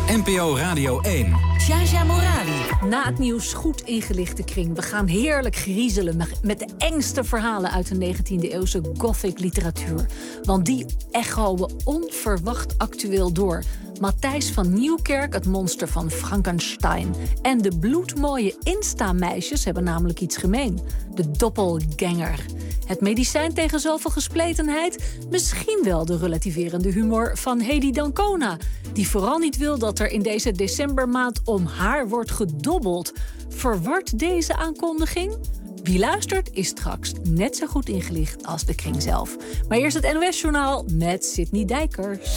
NPO Radio 1. Jaja Morali. Na het nieuws goed ingelichte kring. We gaan heerlijk griezelen met de engste verhalen uit de 19e-eeuwse gothic literatuur. Want die echoen onverwacht actueel door. Matthijs van Nieuwkerk, het monster van Frankenstein. En de bloedmooie Insta-meisjes hebben namelijk iets gemeen. De doppelganger. Het medicijn tegen zoveel gespletenheid? Misschien wel de relativerende humor van Hedy Dancona. Die vooral niet wil dat er in deze decembermaand om haar wordt gedobbeld. Verwart deze aankondiging? Wie luistert is straks net zo goed ingelicht als de kring zelf. Maar eerst het NOS-journaal met Sidney Dijkers.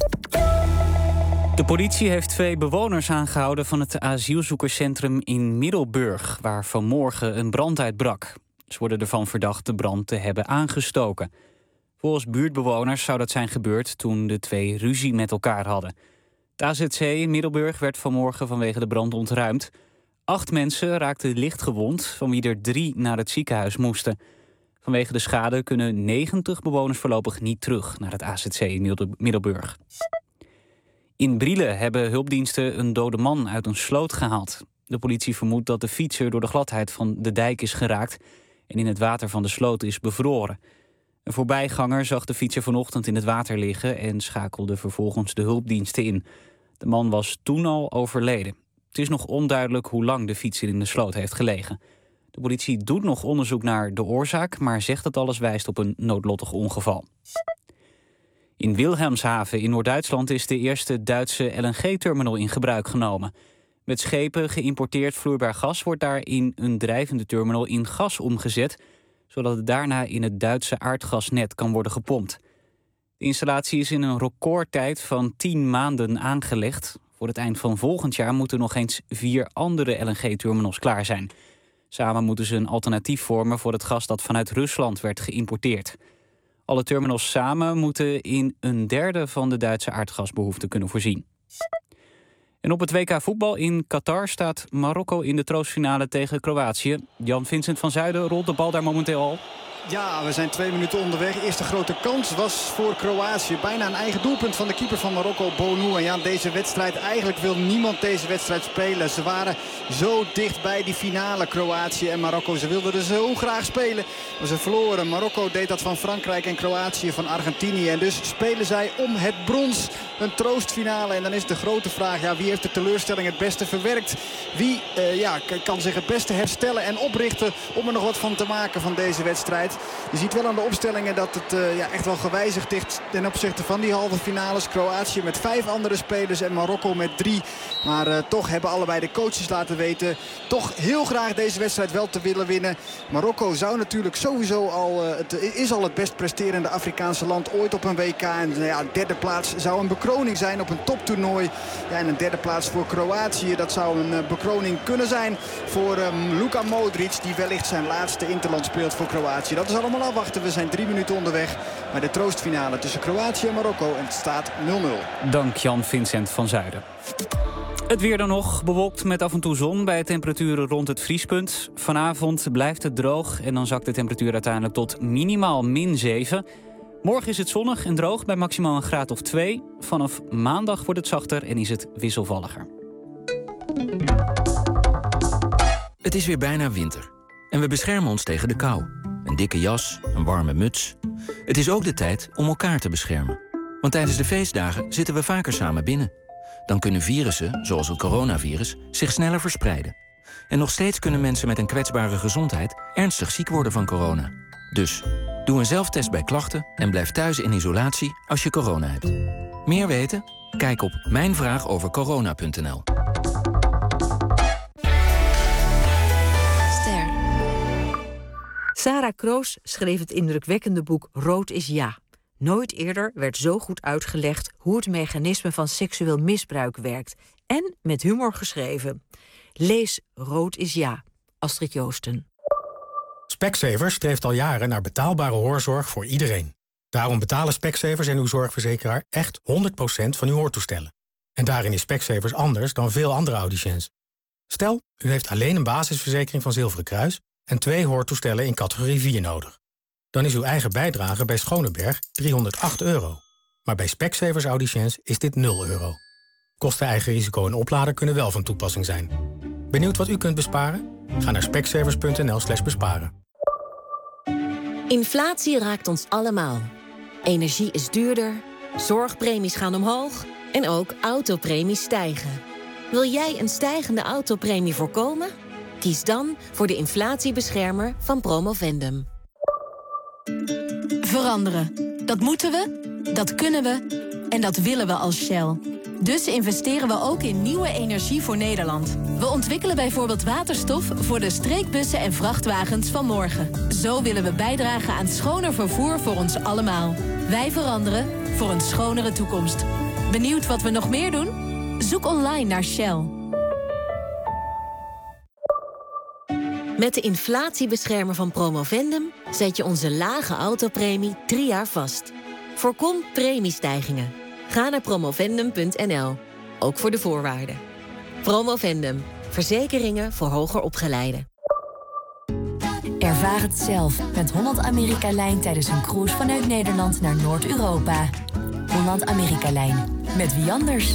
De politie heeft 2 bewoners aangehouden van het asielzoekerscentrum in Middelburg, waar vanmorgen een brand uitbrak. Ze worden ervan verdacht de brand te hebben aangestoken. Volgens buurtbewoners zou dat zijn gebeurd toen de 2 ruzie met elkaar hadden. Het AZC in Middelburg werd vanmorgen vanwege de brand ontruimd. 8 mensen raakten licht gewond, van wie er 3 naar het ziekenhuis moesten. Vanwege de schade kunnen 90 bewoners voorlopig niet terug naar het AZC in Middelburg. In Brielen hebben hulpdiensten een dode man uit een sloot gehaald. De politie vermoedt dat de fietser door de gladheid van de dijk is geraakt en in het water van de sloot is bevroren. Een voorbijganger zag de fietser vanochtend in het water liggen en schakelde vervolgens de hulpdiensten in. De man was toen al overleden. Het is nog onduidelijk hoe lang de fietser in de sloot heeft gelegen. De politie doet nog onderzoek naar de oorzaak, maar zegt dat alles wijst op een noodlottig ongeval. In Wilhelmshaven in Noord-Duitsland is de eerste Duitse LNG-terminal in gebruik genomen. Met schepen geïmporteerd vloeibaar gas wordt daar in een drijvende terminal in gas omgezet, zodat het daarna in het Duitse aardgasnet kan worden gepompt. De installatie is in een recordtijd van 10 maanden aangelegd. Voor het eind van volgend jaar moeten nog eens 4 andere LNG-terminals klaar zijn. Samen moeten ze een alternatief vormen voor het gas dat vanuit Rusland werd geïmporteerd. Alle terminals samen moeten in een derde van de Duitse aardgasbehoefte kunnen voorzien. En op het WK voetbal in Qatar staat Marokko in de troostfinale tegen Kroatië. Jan-Vincent van Zuiden rolt de bal daar momenteel al. Ja, we zijn 2 minuten onderweg. Eerste grote kans was voor Kroatië. Bijna een eigen doelpunt van de keeper van Marokko, Bonu. En ja, deze wedstrijd, eigenlijk wil niemand deze wedstrijd spelen. Ze waren zo dicht bij die finale, Kroatië en Marokko. Ze wilden er zo graag spelen, maar ze verloren. Marokko deed dat van Frankrijk en Kroatië van Argentinië. En dus spelen zij om het brons. Een troostfinale. En dan is de grote vraag, ja, wie heeft de teleurstelling het beste verwerkt? Wie kan zich het beste herstellen en oprichten om er nog wat van te maken van deze wedstrijd? Je ziet wel aan de opstellingen dat het echt wel gewijzigd is ten opzichte van die halve finales. Kroatië met 5 andere spelers en Marokko met 3. Maar toch hebben allebei de coaches laten weten toch heel graag deze wedstrijd wel te willen winnen. Marokko zou natuurlijk sowieso is al het best presterende Afrikaanse land ooit op een WK. En een derde plaats zou een bekroning zijn op een toptoernooi. Ja, en een derde plaats voor Kroatië, dat zou een bekroning kunnen zijn voor Luka Modric, die wellicht zijn laatste interland speelt voor Kroatië. Dat is allemaal afwachten. We zijn 3 minuten onderweg bij de troostfinale tussen Kroatië en Marokko. En het staat 0-0. Dank Jan-Vincent van Zuiden. Het weer dan nog, bewolkt met af en toe zon bij temperaturen rond het vriespunt. Vanavond blijft het droog en dan zakt de temperatuur uiteindelijk tot minimaal -7. Morgen is het zonnig en droog bij maximaal een graad of 2. Vanaf maandag wordt het zachter en is het wisselvalliger. Het is weer bijna winter. En we beschermen ons tegen de kou. Een dikke jas, een warme muts. Het is ook de tijd om elkaar te beschermen. Want tijdens de feestdagen zitten we vaker samen binnen. Dan kunnen virussen, zoals het coronavirus, zich sneller verspreiden. En nog steeds kunnen mensen met een kwetsbare gezondheid ernstig ziek worden van corona. Dus, doe een zelftest bij klachten en blijf thuis in isolatie als je corona hebt. Meer weten? Kijk op mijnvraagovercorona.nl. Sarah Kroos schreef het indrukwekkende boek Rood is ja. Nooit eerder werd zo goed uitgelegd hoe het mechanisme van seksueel misbruik werkt. En met humor geschreven. Lees Rood is ja. Astrid Joosten. Specsavers streeft al jaren naar betaalbare hoorzorg voor iedereen. Daarom betalen Specsavers en uw zorgverzekeraar echt 100% van uw hoortoestellen. En daarin is Specsavers anders dan veel andere audiciëns. Stel, u heeft alleen een basisverzekering van Zilveren Kruis en 2 hoortoestellen in categorie 4 nodig. Dan is uw eigen bijdrage bij Schoneberg €308. Maar bij Specsavers audiciëns is dit €0. Kosten, eigen risico en oplader kunnen wel van toepassing zijn. Benieuwd wat u kunt besparen? Ga naar specsavers.nl/besparen. Inflatie raakt ons allemaal. Energie is duurder, zorgpremies gaan omhoog en ook autopremies stijgen. Wil jij een stijgende autopremie voorkomen? Kies dan voor de inflatiebeschermer van Promovendum. Veranderen. Dat moeten we, dat kunnen we en dat willen we als Shell. Dus investeren we ook in nieuwe energie voor Nederland. We ontwikkelen bijvoorbeeld waterstof voor de streekbussen en vrachtwagens van morgen. Zo willen we bijdragen aan schoner vervoer voor ons allemaal. Wij veranderen voor een schonere toekomst. Benieuwd wat we nog meer doen? Zoek online naar Shell. Met de inflatiebeschermer van Promovendum zet je onze lage autopremie 3 jaar vast. Voorkom premiestijgingen. Ga naar promovendum.nl, ook voor de voorwaarden. Promovendum, verzekeringen voor hoger opgeleiden. Ervaar het zelf met Holland-Amerika-lijn tijdens een cruise vanuit Nederland naar Noord-Europa. Holland-Amerika-lijn, met wie anders?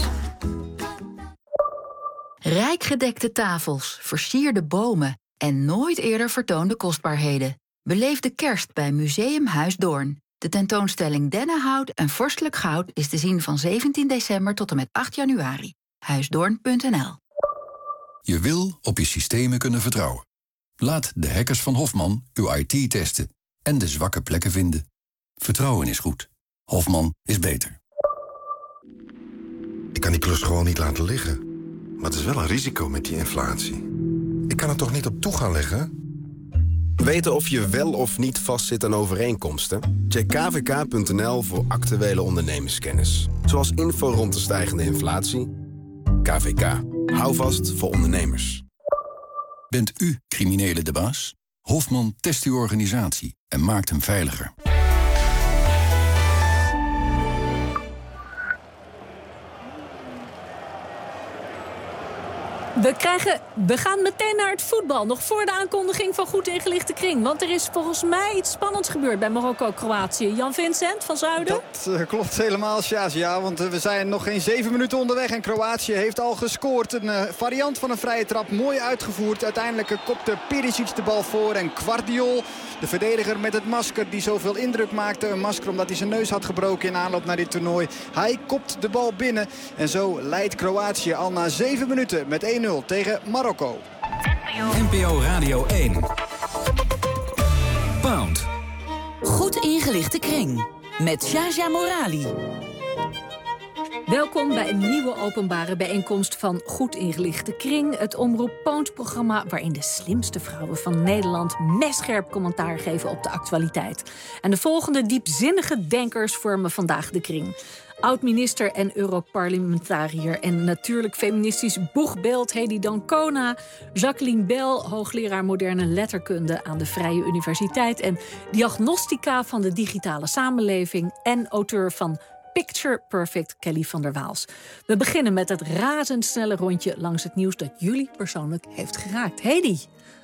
Rijk gedekte tafels, versierde bomen en nooit eerder vertoonde kostbaarheden. Beleef de kerst bij Museum Huis Doorn. De tentoonstelling Dennenhout en Vorstelijk Goud is te zien van 17 december tot en met 8 januari. Huisdoorn.nl. Je wil op je systemen kunnen vertrouwen. Laat de hackers van Hofman uw IT testen en de zwakke plekken vinden. Vertrouwen is goed. Hofman is beter. Ik kan die klus gewoon niet laten liggen. Maar het is wel een risico met die inflatie. Ik kan er toch niet op toe gaan leggen? Weten of je wel of niet vastzit aan overeenkomsten? Check kvk.nl voor actuele ondernemerskennis. Zoals info rond de stijgende inflatie. KVK. Hou vast voor ondernemers. Bent u criminele de baas? Hofman test uw organisatie en maakt hem veiliger. We gaan meteen naar het voetbal. Nog voor de aankondiging van Goed Ingelichte Kring. Want er is volgens mij iets spannends gebeurd bij Marokko-Kroatië. Jan-Vincent van Zuiden? Dat klopt helemaal, Sjaas. Ja, want we zijn nog geen 7 minuten onderweg. En Kroatië heeft al gescoord. Een variant van een vrije trap. Mooi uitgevoerd. Uiteindelijk kopte Perisic de bal voor. En Gvardiol, de verdediger met het masker die zoveel indruk maakte. Een masker omdat hij zijn neus had gebroken in aanloop naar dit toernooi. Hij kopt de bal binnen. En zo leidt Kroatië al na 7 minuten met 1-0 tegen Marokko. NPO Radio 1. Pound. Goed Ingelichte Kring. Met Shaja Morali. Welkom bij een nieuwe openbare bijeenkomst van Goed Ingelichte Kring. Het Omroep Pound-programma waarin de slimste vrouwen van Nederland messcherp commentaar geven op de actualiteit. En de volgende diepzinnige denkers vormen vandaag de kring. Oud-minister en Europarlementariër en natuurlijk feministisch boegbeeld Hedy Dancona, Jacqueline Bell, hoogleraar moderne letterkunde aan de Vrije Universiteit en diagnostica van de digitale samenleving en auteur van Picture Perfect, Kelly van der Waals. We beginnen met het razendsnelle rondje langs het nieuws dat jullie persoonlijk heeft geraakt. Hedy.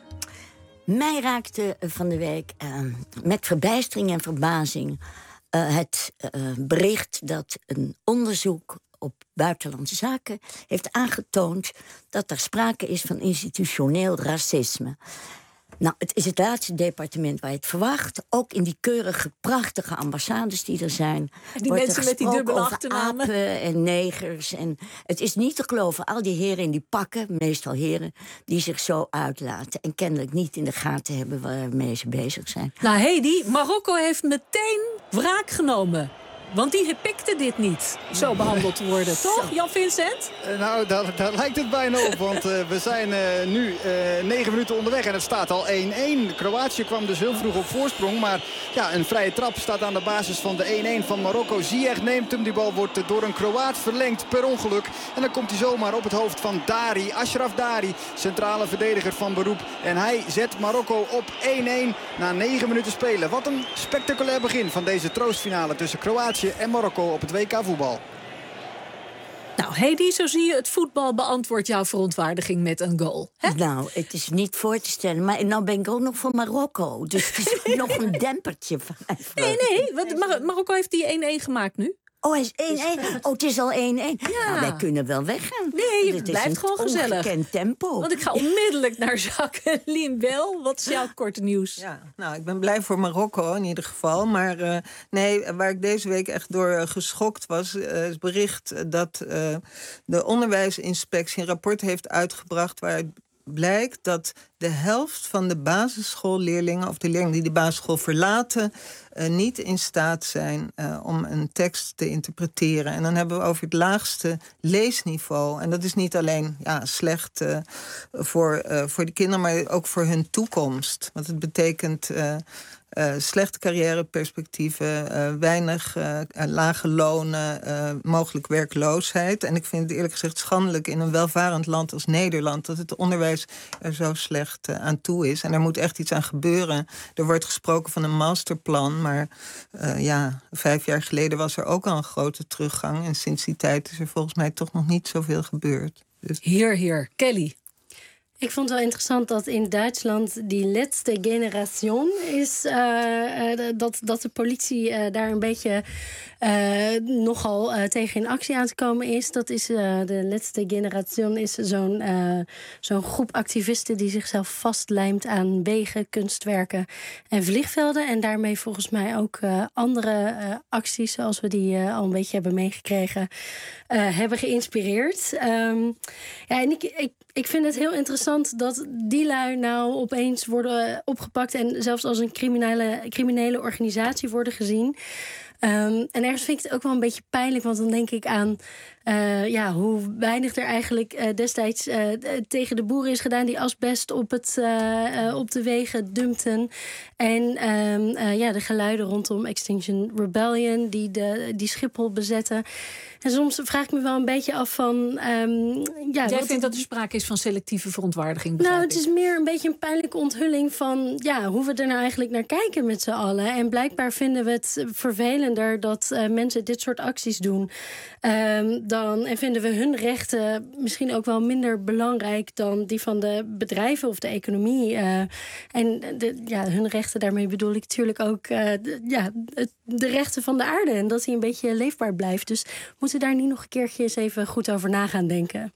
Mij raakte van de week met verbijstering en verbazing het bericht dat een onderzoek op buitenlandse zaken heeft aangetoond dat er sprake is van institutioneel racisme. Nou, het is het laatste departement waar je het verwacht. Ook in die keurige, prachtige ambassades die er zijn. Die mensen met die dubbele achternamen. Apen en negers. En het is niet te geloven, al die heren in die pakken, meestal heren, die zich zo uitlaten. En kennelijk niet in de gaten hebben waarmee ze bezig zijn. Nou, Hedy, Marokko heeft meteen wraak genomen. Want die pikte dit niet, zo behandeld te worden, toch, Jan-Vincent? Nou, daar lijkt het bijna op, want we zijn nu 9 minuten onderweg en het staat al 1-1. Kroatië kwam dus heel vroeg op voorsprong, maar ja, een vrije trap staat aan de basis van de 1-1 van Marokko. Ziyech neemt hem, die bal wordt door een Kroaat verlengd per ongeluk. En dan komt hij zomaar op het hoofd van Dari, Ashraf Dari, centrale verdediger van beroep. En hij zet Marokko op 1-1 na 9 minuten spelen. Wat een spectaculair begin van deze troostfinale tussen Kroatië en Marokko op het WK voetbal. Nou, Hedy, zo zie je, het voetbal beantwoordt jouw verontwaardiging met een goal. Hè? Nou, het is niet voor te stellen. Maar nou ben ik ook nog voor Marokko. Dus het is ook nog een dempertje van. Nee, Marokko heeft die 1-1 gemaakt nu. Oh, hij is 1-1. Oh, het is al 1-1. Ja. Nou, wij kunnen wel weggaan. Nee, het is blijft gewoon gezellig. Ongekend tempo. Want ik ga onmiddellijk naar Jacqueline Bel. Wat is jouw korte nieuws? Ja, nou, ik ben blij voor Marokko in ieder geval. Maar waar ik deze week echt door geschokt was... is bericht dat de onderwijsinspectie een rapport heeft uitgebracht... waaruit blijkt dat de helft van de basisschoolleerlingen... of de leerlingen die de basisschool verlaten... niet in staat zijn om een tekst te interpreteren. En dan hebben we over het laagste leesniveau. En dat is niet alleen slecht voor de kinderen... maar ook voor hun toekomst. Want het betekent... slechte carrièreperspectieven, weinig lage lonen, mogelijk werkloosheid. En ik vind het eerlijk gezegd schandelijk in een welvarend land als Nederland... dat het onderwijs er zo slecht aan toe is. En er moet echt iets aan gebeuren. Er wordt gesproken van een masterplan, maar 5 jaar geleden was er ook al een grote teruggang. En sinds die tijd is er volgens mij toch nog niet zoveel gebeurd. Dus... Hier. Kelly. Ik vond het wel interessant dat in Duitsland die laatste generation is... dat de politie daar een beetje nogal tegen in actie aan te komen is. Dat is de laatste generation is zo'n groep activisten... die zichzelf vastlijmt aan wegen, kunstwerken en vliegvelden. En daarmee volgens mij ook andere acties... zoals we die al een beetje hebben meegekregen, hebben geïnspireerd. En ik vind het heel interessant dat die lui nou opeens worden opgepakt... en zelfs als een criminele organisatie worden gezien. En ergens vind ik het ook wel een beetje pijnlijk... want dan denk ik aan hoe weinig er eigenlijk destijds tegen de boeren is gedaan... die asbest op de wegen dumpten. En de geluiden rondom Extinction Rebellion... die Schiphol bezetten. En soms vraag ik me wel een beetje af van... Jij vindt dat er sprake is van selectieve verontwaardiging? Nou, het is meer een beetje een pijnlijke onthulling van... hoe we er nou eigenlijk naar kijken met z'n allen. En blijkbaar vinden we het vervelender dat mensen dit soort acties doen... en vinden we hun rechten misschien ook wel minder belangrijk... dan die van de bedrijven of de economie. Hun rechten, daarmee bedoel ik natuurlijk ook... de rechten van de aarde en dat die een beetje leefbaar blijft. Dus moeten we daar niet nog een keertje eens even goed over na gaan denken.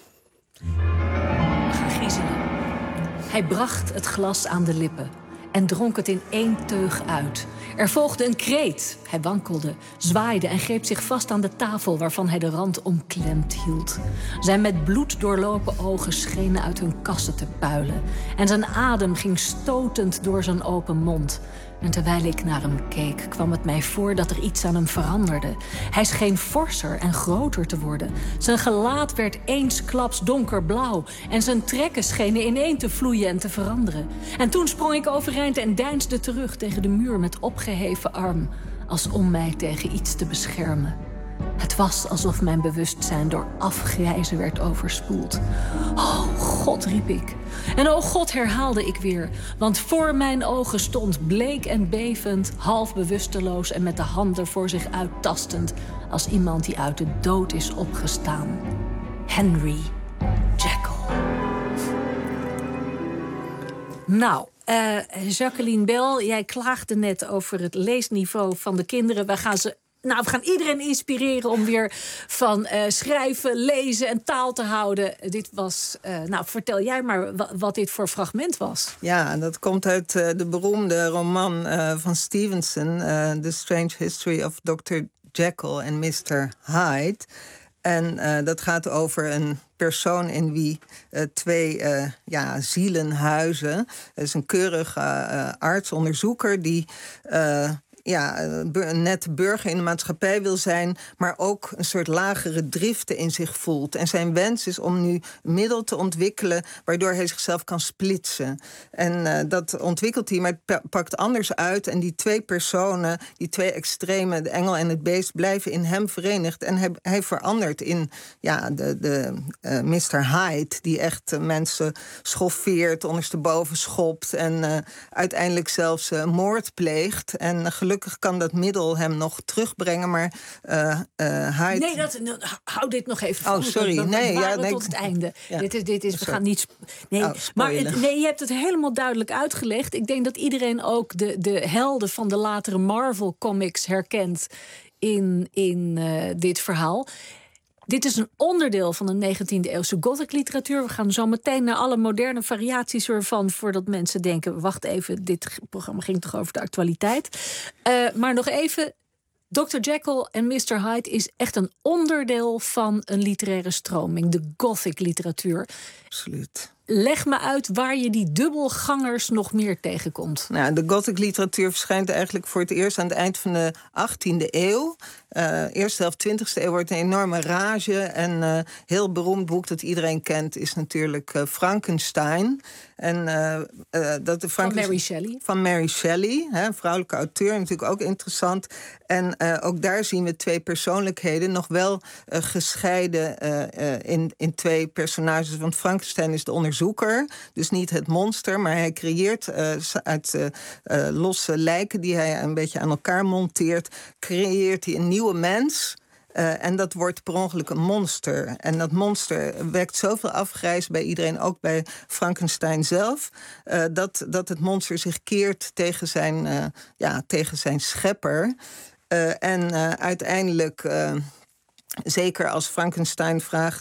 We gaan griezelen. Hij bracht het glas aan de lippen en dronk het in 1 teug uit. Er volgde een kreet. Hij wankelde, zwaaide en greep zich vast aan de tafel... waarvan hij de rand omklemd hield. Zijn met bloed doorlopen ogen schenen uit hun kassen te puilen. En zijn adem ging stotend door zijn open mond. En terwijl ik naar hem keek, kwam het mij voor dat er iets aan hem veranderde. Hij scheen forser en groter te worden. Zijn gelaat werd eensklaps donkerblauw... en zijn trekken schenen ineen te vloeien en te veranderen. En toen sprong ik overeind en deinsde terug tegen de muur met opgeheven arm... als om mij tegen iets te beschermen. Het was alsof mijn bewustzijn door afgrijzen werd overspoeld. Oh God, riep ik. En oh God, herhaalde ik weer. Want voor mijn ogen stond bleek en bevend, half bewusteloos... en met de handen voor zich uittastend... als iemand die uit de dood is opgestaan. Henry Jekyll. Nou... Jacqueline Bel, jij klaagde net over het leesniveau van de kinderen. We gaan iedereen inspireren om weer van schrijven, lezen en taal te houden. Dit was, vertel jij maar wat dit voor fragment was. Ja, dat komt uit de beroemde roman van Stevenson... The Strange History of Dr. Jekyll and Mr. Hyde... En dat gaat over een persoon in wie 2 zielen huizen. Het is een keurige artsonderzoeker die... net burger in de maatschappij wil zijn... maar ook een soort lagere driften in zich voelt. En zijn wens is om nu een middel te ontwikkelen... waardoor hij zichzelf kan splitsen. En dat ontwikkelt hij, maar het pakt anders uit. En die 2 personen, die 2 extremen... de engel en het beest, blijven in hem verenigd. En hij verandert in de Mr. Hyde... die echt mensen schoffeert, ondersteboven schopt... en uiteindelijk zelfs moord pleegt. En gelukkig kan dat middel hem nog terugbrengen, maar Hyde... Nee, hou dit nog even voor. Oh, sorry. Tot het einde. Ja. Dit is, we gaan niet... Maar je hebt het helemaal duidelijk uitgelegd. Ik denk dat iedereen ook de helden van de latere Marvel-comics herkent... in dit verhaal. Dit is een onderdeel van de 19e-eeuwse gothic literatuur. We gaan zo meteen naar alle moderne variaties ervan, voordat mensen denken, wacht even, dit programma ging toch over de actualiteit. Maar nog even, Dr. Jekyll en Mr. Hyde is echt een onderdeel van een literaire stroming, de gothic literatuur. Absoluut. Leg me uit waar je die dubbelgangers nog meer tegenkomt. Nou, de gothic literatuur verschijnt eigenlijk voor het eerst aan het eind van de 18e eeuw. Eerste helft 20e eeuw wordt een enorme rage. En heel beroemd boek dat iedereen kent is natuurlijk Frankenstein. En, van Mary Shelley. Van Mary Shelley, een vrouwelijke auteur, natuurlijk ook interessant. En ook daar zien we twee persoonlijkheden, nog wel gescheiden in twee personages. Want Frankenstein is de onderzoeker, dus niet het monster, maar hij creëert uit losse lijken die hij een beetje aan elkaar monteert, creëert hij een nieuwe mens. En dat wordt per ongeluk een monster. En dat monster wekt zoveel afgrijs bij iedereen, ook bij Frankenstein zelf, dat het monster zich keert tegen zijn schepper. Uiteindelijk, zeker als Frankenstein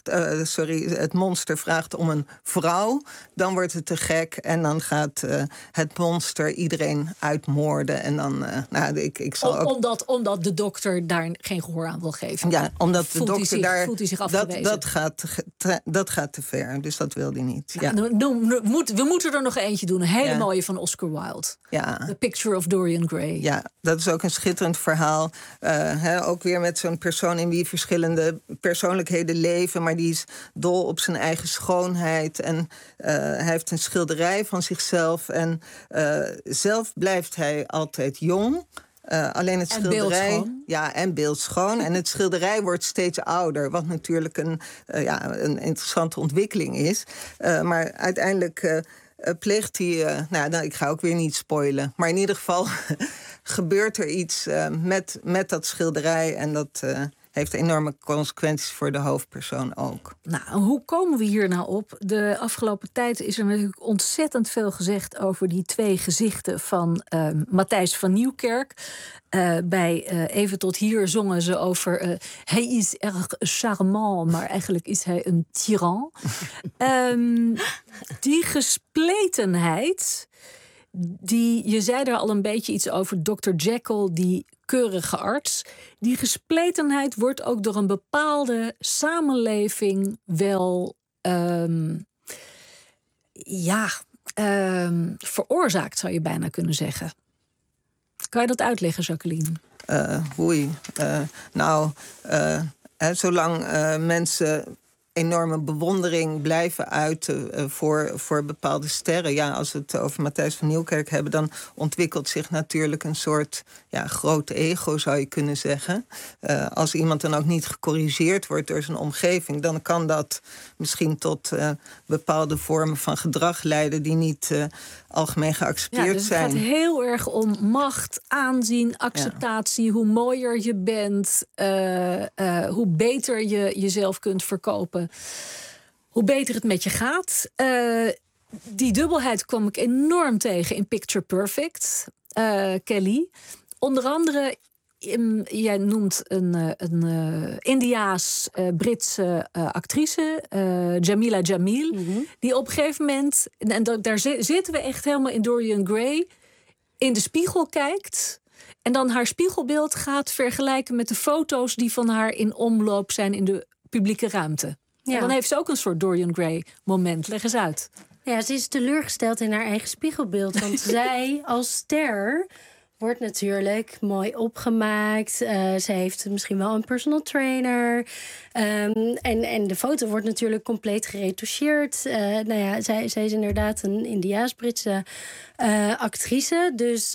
het monster vraagt om een vrouw, dan wordt het te gek en dan gaat het monster iedereen uitmoorden. En dan, ik zal ook... Omdat de dokter daar geen gehoor aan wil geven. Ja, omdat de dokter daar... Voelt hij zich afgewezen. Dat gaat te ver, dus dat wil hij niet. Nou, ja. We moeten er nog eentje doen. Een hele mooie van Oscar Wilde. Ja. The Picture of Dorian Gray. Ja, dat is ook een schitterend verhaal. Ook weer met zo'n persoon in wie verschillende persoonlijkheden leven, maar die is dol op zijn eigen schoonheid. En hij heeft een schilderij van zichzelf. En zelf blijft hij altijd jong. Alleen het schilderij. Beeldschoon. Ja, en beeldschoon. En het schilderij wordt steeds ouder. Wat natuurlijk een interessante ontwikkeling is. Maar uiteindelijk pleegt hij. Ik ga ook weer niet spoilen. Maar in ieder geval gebeurt er iets met dat schilderij. En dat heeft enorme consequenties voor de hoofdpersoon ook. Nou, hoe komen we hier nou op? De afgelopen tijd is er natuurlijk ontzettend veel gezegd over die twee gezichten van Matthijs van Nieuwkerk. Bij Even tot hier zongen ze over hij is erg charmant, maar eigenlijk is hij een tiran. Die gespletenheid, je zei er al een beetje iets over, Dr. Jekyll, die keurige arts. Die gespletenheid wordt ook door een bepaalde samenleving wel veroorzaakt, zou je bijna kunnen zeggen. Kan je dat uitleggen, Jacqueline? Zolang mensen enorme bewondering blijven uiten voor bepaalde sterren. Ja, als we het over Matthijs van Nieuwkerk hebben, dan ontwikkelt zich natuurlijk een soort groot ego, zou je kunnen zeggen. Als iemand dan ook niet gecorrigeerd wordt door zijn omgeving, dan kan dat misschien tot bepaalde vormen van gedrag leiden die niet algemeen geaccepteerd zijn. Het gaat heel erg om macht, aanzien, acceptatie. Hoe mooier je bent, hoe beter je jezelf kunt verkopen, hoe beter het met je gaat. Die dubbelheid kwam ik enorm tegen in Picture Perfect. Kelly. Onder andere, jij noemt een Indiaas-Britse actrice, Jamila Jamil, die op een gegeven moment, en daar zitten we echt helemaal in Dorian Gray, in de spiegel kijkt en dan haar spiegelbeeld gaat vergelijken met de foto's die van haar in omloop zijn in de publieke ruimte. Ja. En dan heeft ze ook een soort Dorian Gray moment. Leg eens uit. Ja, ze is teleurgesteld in haar eigen spiegelbeeld. Want zij als ster wordt natuurlijk mooi opgemaakt. Ze heeft misschien wel een personal trainer. En de foto wordt natuurlijk compleet geretoucheerd. Zij is inderdaad een Indiaas-Britse actrice. Dus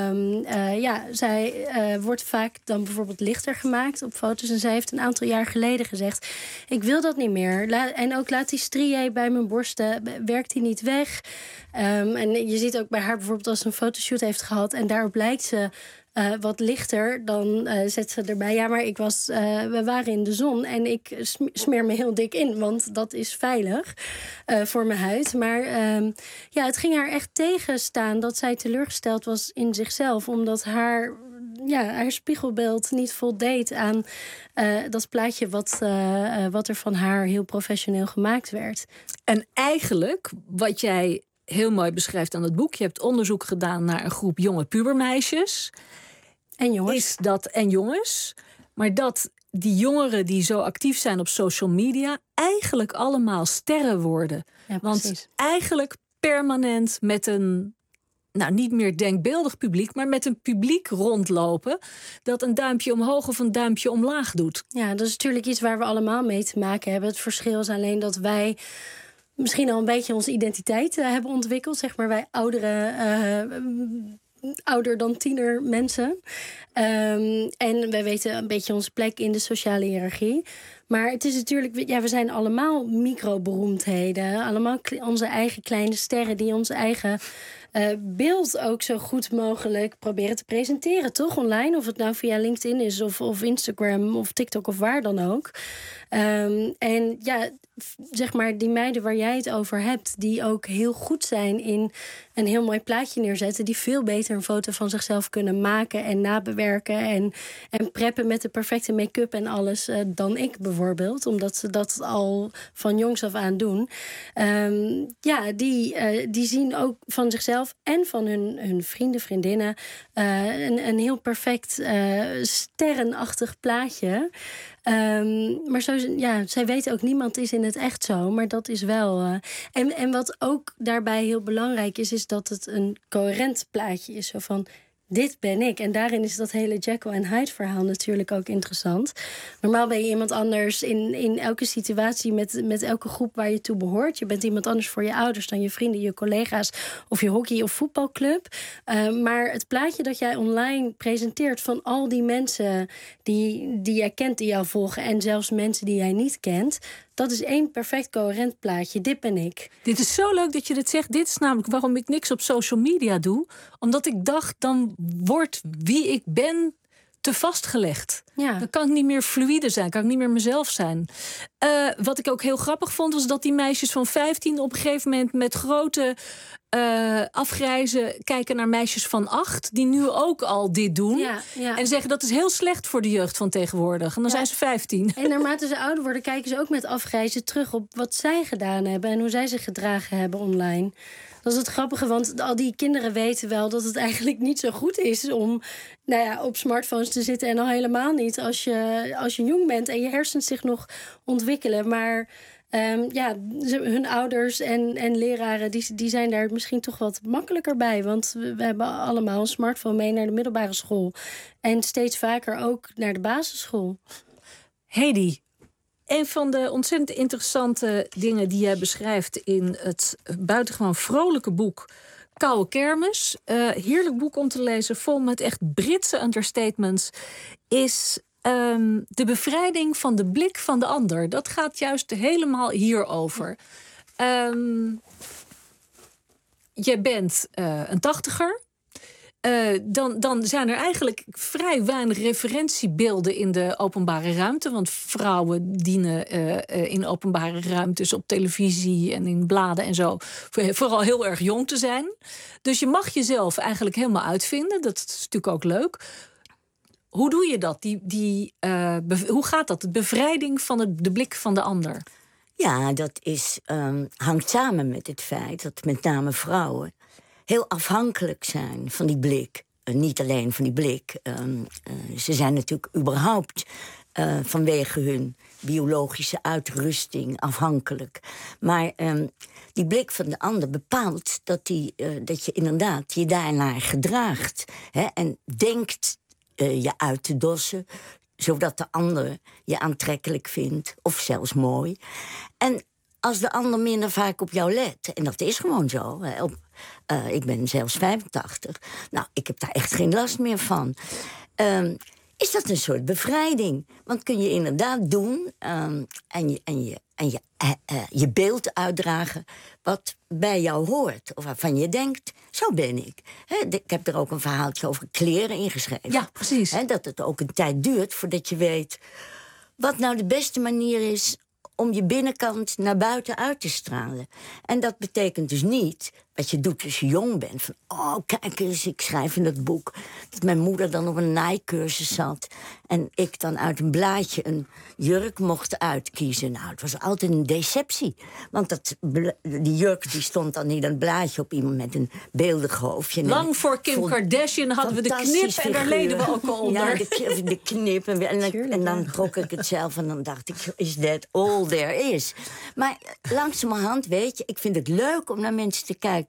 zij wordt vaak dan bijvoorbeeld lichter gemaakt op foto's. En zij heeft een aantal jaar geleden gezegd, ik wil dat niet meer. En ook laat die strié bij mijn borsten, werkt die niet weg. En je ziet ook bij haar bijvoorbeeld als ze een fotoshoot heeft gehad en daarop lijkt ze wat lichter, dan zet ze erbij, ja, maar we waren in de zon en ik smeer me heel dik in, want dat is veilig voor mijn huid. Maar het ging haar echt tegenstaan dat zij teleurgesteld was in zichzelf, omdat haar haar spiegelbeeld niet voldeed aan dat plaatje wat er van haar heel professioneel gemaakt werd. En eigenlijk, wat jij heel mooi beschrijft aan het boek, je hebt onderzoek gedaan naar een groep jonge pubermeisjes. En jongens. Maar dat die jongeren die zo actief zijn op social media eigenlijk allemaal sterren worden. Ja, want eigenlijk permanent met een, niet meer denkbeeldig publiek, maar met een publiek rondlopen dat een duimpje omhoog of een duimpje omlaag doet. Ja, dat is natuurlijk iets waar we allemaal mee te maken hebben. Het verschil is alleen dat wij misschien al een beetje onze identiteit hebben ontwikkeld. Zeg maar wij ouder dan tiener mensen. En wij weten een beetje onze plek in de sociale hiërarchie. Maar het is natuurlijk, we zijn allemaal microberoemdheden. Allemaal onze eigen kleine sterren die onze eigen beeld ook zo goed mogelijk proberen te presenteren. Toch online, of het nou via LinkedIn is of Instagram of TikTok of waar dan ook. En ja, zeg maar die meiden waar jij het over hebt, die ook heel goed zijn in een heel mooi plaatje neerzetten, die veel beter een foto van zichzelf kunnen maken en nabewerken en preppen met de perfecte make-up en alles dan ik bijvoorbeeld, omdat ze dat al van jongs af aan doen. Die zien ook van zichzelf en van hun vrienden, vriendinnen een heel perfect sterrenachtig plaatje. Maar zij weten ook, niemand is in het echt zo. Maar dat is wel. En wat ook daarbij heel belangrijk is dat het een coherent plaatje is. Zo van, dit ben ik. En daarin is dat hele Jekyll en Hyde verhaal natuurlijk ook interessant. Normaal ben je iemand anders in elke situatie met elke groep waar je toe behoort. Je bent iemand anders voor je ouders dan je vrienden, je collega's of je hockey- of voetbalclub. Maar het plaatje dat jij online presenteert van al die mensen die jij kent, die jou volgen, en zelfs mensen die jij niet kent, dat is één perfect coherent plaatje. Dit ben ik. Dit is zo leuk dat je dit zegt. Dit is namelijk waarom ik niks op social media doe. Omdat ik dacht, dan wordt wie ik ben te vastgelegd. Ja. Dan kan ik niet meer fluïde zijn. Kan ik niet meer mezelf zijn. Wat ik ook heel grappig vond, was dat die meisjes van 15 op een gegeven moment met grote afgrijzen kijken naar meisjes van 8... die nu ook al dit doen. Ja. En zeggen dat is heel slecht voor de jeugd van tegenwoordig. En dan zijn ze 15. En naarmate ze ouder worden, kijken ze ook met afgrijzen terug op wat zij gedaan hebben en hoe zij zich gedragen hebben online. Dat is het grappige, want al die kinderen weten wel dat het eigenlijk niet zo goed is om op smartphones te zitten. En al helemaal niet als je jong bent en je hersens zich nog ontwikkelen. Maar hun ouders en leraren die zijn daar misschien toch wat makkelijker bij. Want we hebben allemaal een smartphone mee naar de middelbare school. En steeds vaker ook naar de basisschool. Heidi, een van de ontzettend interessante dingen die jij beschrijft in het buitengewoon vrolijke boek Koude Kermis, heerlijk boek om te lezen, vol met echt Britse understatements, is de bevrijding van de blik van de ander. Dat gaat juist helemaal hierover. Je bent een 80er. Dan zijn er eigenlijk vrij weinig referentiebeelden in de openbare ruimte. Want vrouwen dienen in openbare ruimtes op televisie en in bladen en zo vooral heel erg jong te zijn. Dus je mag jezelf eigenlijk helemaal uitvinden. Dat is natuurlijk ook leuk. Hoe doe je dat? Hoe gaat dat? De bevrijding van de blik van de ander? Ja, dat hangt samen met het feit dat met name vrouwen heel afhankelijk zijn van die blik. Niet alleen van die blik. Ze zijn natuurlijk überhaupt vanwege hun biologische uitrusting afhankelijk. Maar die blik van de ander bepaalt dat je inderdaad je daarnaar gedraagt. Hè, en denkt je uit te dossen, zodat de ander je aantrekkelijk vindt of zelfs mooi. En als de ander minder vaak op jou let, en dat is gewoon zo, ik ben zelfs 85, nou, ik heb daar echt geen last meer van, is dat een soort bevrijding. Want kun je inderdaad doen en je beeld uitdragen wat bij jou hoort, of waarvan je denkt, zo ben ik. Ik heb er ook een verhaaltje over kleren ingeschreven. Ja, precies. Dat het ook een tijd duurt voordat je weet wat nou de beste manier is om je binnenkant naar buiten uit te stralen. En dat betekent dus niet wat je doet als je jong bent. Van, oh, kijk eens, ik schrijf in het boek dat mijn moeder dan op een naaicursus zat. En ik dan uit een blaadje een jurk mocht uitkiezen. Nou, het was altijd een deceptie. Want die jurk die stond dan in een blaadje op iemand met een beeldig hoofdje. Lang voor Kim Kardashian hadden we de knip en daar leden we ook al onder. Ja, de knip. En dan trok ik het zelf en dan dacht ik, is that all there is? Maar langzamerhand, weet je, ik vind het leuk om naar mensen te kijken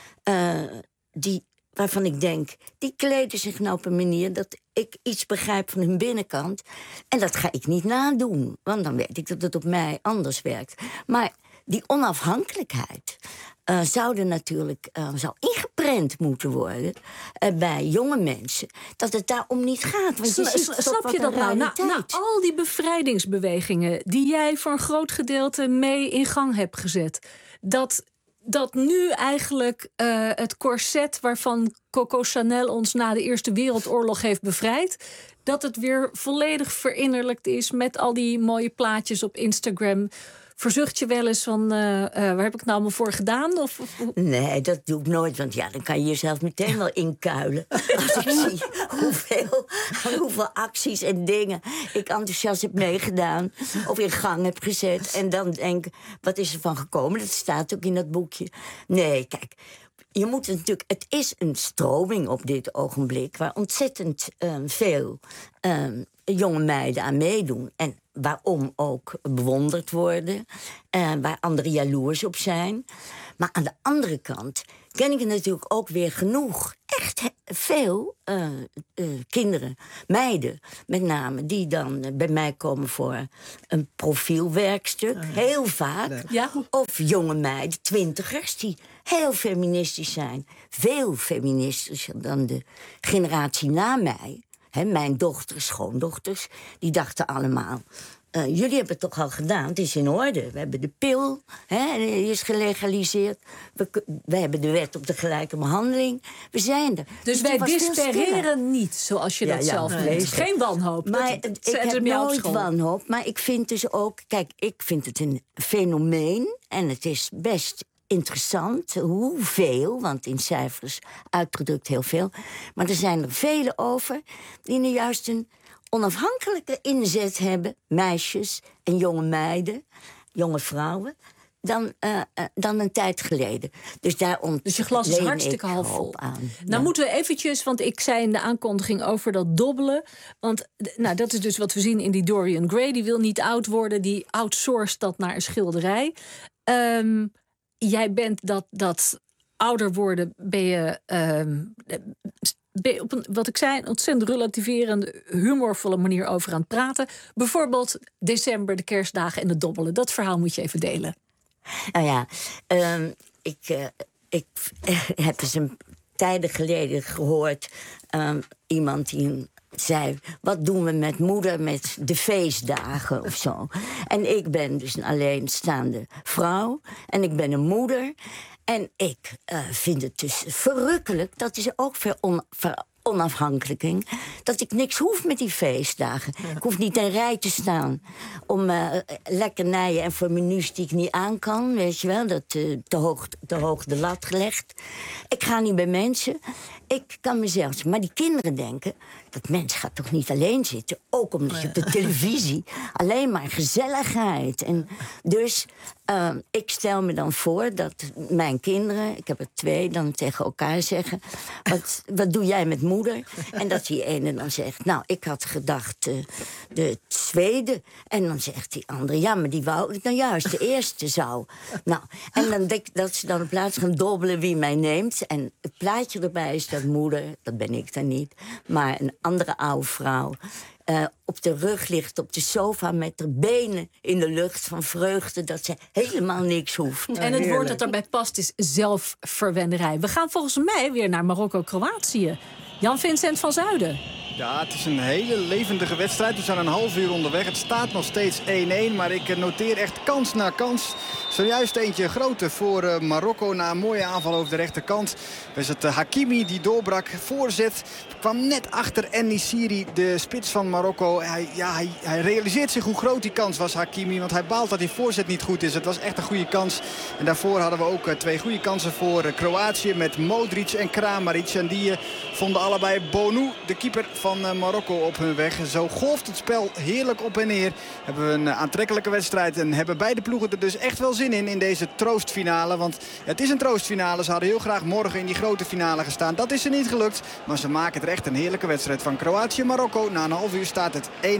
waarvan ik denk, die kleden zich nou op een manier dat ik iets begrijp van hun binnenkant. En dat ga ik niet nadoen, want dan weet ik dat het op mij anders werkt. Maar die onafhankelijkheid zou ingeprent moeten worden bij jonge mensen. Dat het daarom niet gaat. Want snap je dat nou? Na al die bevrijdingsbewegingen die jij voor een groot gedeelte mee in gang hebt gezet, dat nu eigenlijk het corset waarvan Coco Chanel ons na de Eerste Wereldoorlog heeft bevrijd, dat het weer volledig verinnerlijkt is met al die mooie plaatjes op Instagram. Verzucht je wel eens van, waar heb ik nou me voor gedaan? Nee, dat doe ik nooit, want dan kan je jezelf meteen wel inkuilen. Als ik zie hoeveel acties en dingen ik enthousiast heb meegedaan of in gang heb gezet. En dan denk, wat is er van gekomen? Dat staat ook in dat boekje. Nee, kijk, je moet het is een stroming op dit ogenblik waar ontzettend veel jonge meiden aan meedoen. En waarom ook bewonderd worden. Waar anderen jaloers op zijn. Maar aan de andere kant ken ik er natuurlijk ook weer genoeg. Echt veel kinderen, meiden met name, die dan bij mij komen voor een profielwerkstuk. Heel vaak. Ja. Of jonge meiden, 20ers, die heel feministisch zijn. Veel feministischer dan de generatie na mij. Mijn dochters, schoondochters, die dachten allemaal, jullie hebben het toch al gedaan, het is in orde. We hebben de pil, die is gelegaliseerd. We hebben de wet op de gelijke behandeling. We zijn er. Dus wij despereren niet, zoals je dat zelf leest. Geen wanhoop. Maar ik heb nooit wanhoop. Maar ik vind dus ook, kijk, ik vind het een fenomeen. En het is best interessant hoeveel, want in cijfers uitgedrukt heel veel. Maar er zijn er vele over die nu juist een onafhankelijke inzet hebben, meisjes en jonge meiden, jonge vrouwen, dan een tijd geleden. Dus je glas is hartstikke half vol. Nou moeten we eventjes, want ik zei in de aankondiging over dat dobbelen. Want dat is dus wat we zien in die Dorian Gray. Die wil niet oud worden, die outsourced dat naar een schilderij. Jij bent dat ouder worden, ben je op een, wat ik zei, een ontzettend relativerende, humorvolle manier over aan het praten. Bijvoorbeeld december, de kerstdagen en het dobbelen. Dat verhaal moet je even delen. Nou ja, ik heb eens een tijden geleden gehoord iemand die zei, wat doen we met moeder met de feestdagen of zo. En ik ben dus een alleenstaande vrouw en ik ben een moeder. En ik vind het dus verrukkelijk, dat is ook onafhankelijking, dat ik niks hoef met die feestdagen. Ja. Ik hoef niet in rij te staan om lekkernijen en voor menus die ik niet aan kan, weet je wel, dat te hoog de lat gelegd. Ik ga niet bij mensen, ik kan mezelf. Maar die kinderen denken, dat mens gaat toch niet alleen zitten, ook omdat je op de televisie alleen maar gezelligheid. En dus ik stel me dan voor dat mijn kinderen, ik heb er 2, dan tegen elkaar zeggen, wat doe jij met moeder? En dat die ene dan zegt, nou, ik had gedacht de tweede. En dan zegt die andere, ja, maar die wou ik dan juist de eerste zou. Nou, en dan denk ik dat ze dan in plaats gaan dobbelen wie mij neemt. En het plaatje erbij is dat moeder, dat ben ik dan niet, maar een andere oude vrouw op de rug ligt op de sofa met haar benen in de lucht van vreugde dat ze helemaal niks hoeft. En het woord dat daarbij past is zelfverwennerij. We gaan volgens mij weer naar Marokko-Kroatië. Jan Vincent van Zuiden. Ja, het is een hele levendige wedstrijd. We zijn een half uur onderweg. Het staat nog steeds 1-1, maar ik noteer echt kans na kans. Zojuist eentje grote voor Marokko na een mooie aanval over de rechterkant. Was het Hakimi die doorbrak, voorzet. Kwam net achter En-Nesyri, de spits van Marokko. Hij realiseert zich hoe groot die kans was, Hakimi. Want hij baalt dat die voorzet niet goed is. Het was echt een goede kans. En daarvoor hadden we ook 2 goede kansen voor Kroatië met Modric en Kramaric. En die vonden allebei Bonou, de keeper van Marokko, op hun weg. Zo golft het spel heerlijk op en neer. Hebben we een aantrekkelijke wedstrijd en hebben beide ploegen er dus echt wel zin in deze troostfinale. Want het is een troostfinale. Ze hadden heel graag morgen in die grote finale gestaan. Dat is er niet gelukt. Maar ze maken er echt een heerlijke wedstrijd van. Kroatië-Marokko. Na een half uur staat het 1-1.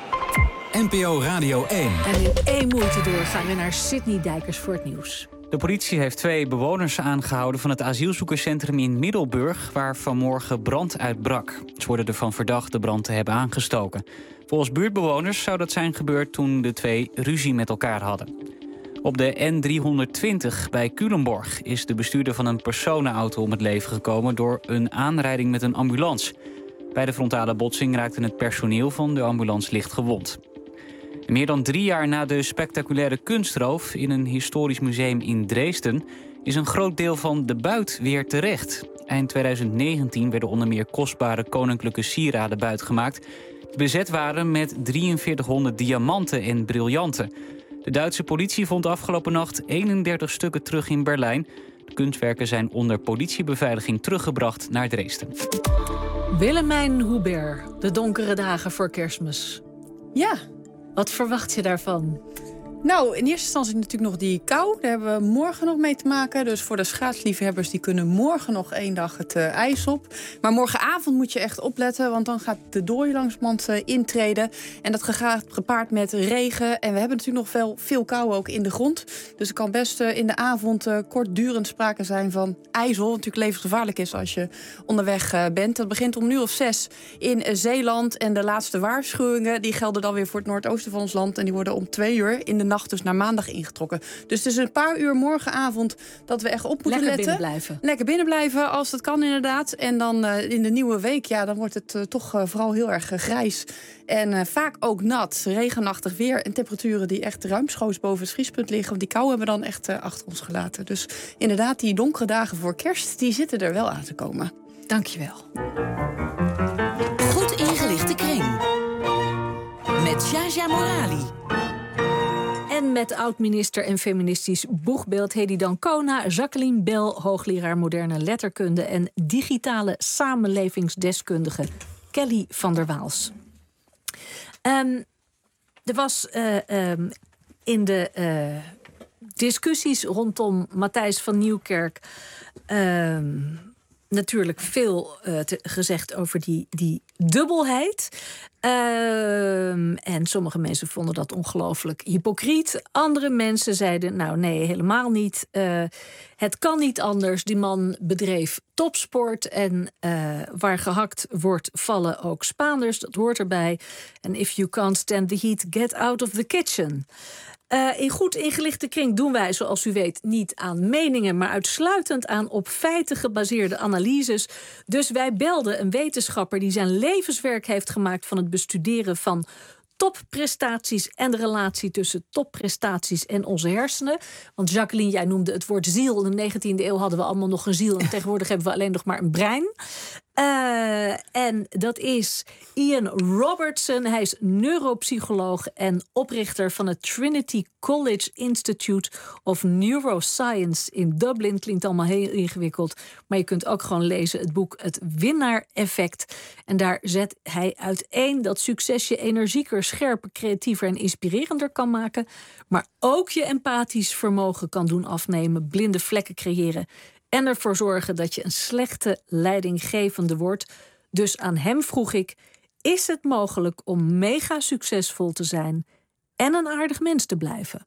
NPO Radio 1. En in 1 moeite door gaan we naar Sidney Dijkers voor het nieuws. De politie heeft 2 bewoners aangehouden van het asielzoekerscentrum in Middelburg, waar vanmorgen brand uitbrak. Ze worden ervan verdacht de brand te hebben aangestoken. Volgens buurtbewoners zou dat zijn gebeurd toen de 2 ruzie met elkaar hadden. Op de N320 bij Culemborg is de bestuurder van een personenauto om het leven gekomen door een aanrijding met een ambulance. Bij de frontale botsing raakte het personeel van de ambulance licht gewond. Meer dan 3 jaar na de spectaculaire kunstroof in een historisch museum in Dresden is een groot deel van de buit weer terecht. Eind 2019 werden onder meer kostbare koninklijke sieraden buitgemaakt die bezet waren met 4300 diamanten en briljanten. De Duitse politie vond afgelopen nacht 31 stukken terug in Berlijn. De kunstwerken zijn onder politiebeveiliging teruggebracht naar Dresden. Willemijn Hubert, de donkere dagen voor Kerstmis. Ja. Wat verwacht je daarvan? Nou, in eerste instantie natuurlijk nog die kou. Daar hebben we morgen nog mee te maken. Dus voor de schaatsliefhebbers, die kunnen morgen nog 1 dag het ijs op. Maar morgenavond moet je echt opletten, want dan gaat de dooi langzamerhand intreden. En dat gaat gepaard met regen. En we hebben natuurlijk nog veel kou ook in de grond. Dus er kan best in de avond kortdurend sprake zijn van ijzel. Wat natuurlijk levensgevaarlijk is als je onderweg bent. Dat begint om 6:00 in Zeeland. En de laatste waarschuwingen die gelden dan weer voor het noordoosten van ons land. En die worden om 2:00 in de nacht, dus naar maandag, ingetrokken. Dus het is een paar uur morgenavond dat we echt op moeten letten. Lekker binnen blijven, als dat kan inderdaad. En dan in de nieuwe week, ja, dan wordt het toch vooral heel erg grijs. En vaak ook nat, regenachtig weer. En temperaturen die echt ruimschoots boven het vriespunt liggen. Want die kou hebben we dan echt achter ons gelaten. Dus inderdaad, die donkere dagen voor kerst, die zitten er wel aan te komen. Dankjewel. Goed ingelichte kring. Met Jaja Morali. En met oud-minister en feministisch boegbeeld Hedy Dancona, Jacqueline Bel, hoogleraar moderne letterkunde en digitale samenlevingsdeskundige Kelly van der Waals. Er was in de discussies rondom Matthijs van Nieuwkerk natuurlijk veel gezegd over die dubbelheid. En sommige mensen vonden dat ongelooflijk hypocriet. Andere mensen zeiden, nou nee, helemaal niet. Het kan niet anders. Die man bedreef topsport. En waar gehakt wordt, vallen ook Spaanders. Dat hoort erbij. En if you can't stand the heat, get out of the kitchen. In goed ingelichte kring doen wij, zoals u weet, niet aan meningen, maar uitsluitend aan op feiten gebaseerde analyses. Dus wij belden een wetenschapper die zijn levenswerk heeft gemaakt van het bestuderen van topprestaties en de relatie tussen topprestaties en onze hersenen. Want Jacqueline, jij noemde het woord ziel. In de 19e eeuw hadden we allemaal nog een ziel en tegenwoordig hebben we alleen nog maar een brein. En dat is Ian Robertson. Hij is neuropsycholoog en oprichter van het Trinity College Institute of Neuroscience in Dublin. Klinkt allemaal heel ingewikkeld, maar je kunt ook gewoon lezen het boek Het Winnaar-effect. En daar zet hij uiteen dat succes je energieker, scherper, creatiever en inspirerender kan maken, maar ook je empathisch vermogen kan doen afnemen, blinde vlekken creëren en ervoor zorgen dat je een slechte leidinggevende wordt. Dus aan hem vroeg ik, is het mogelijk om mega succesvol te zijn en een aardig mens te blijven?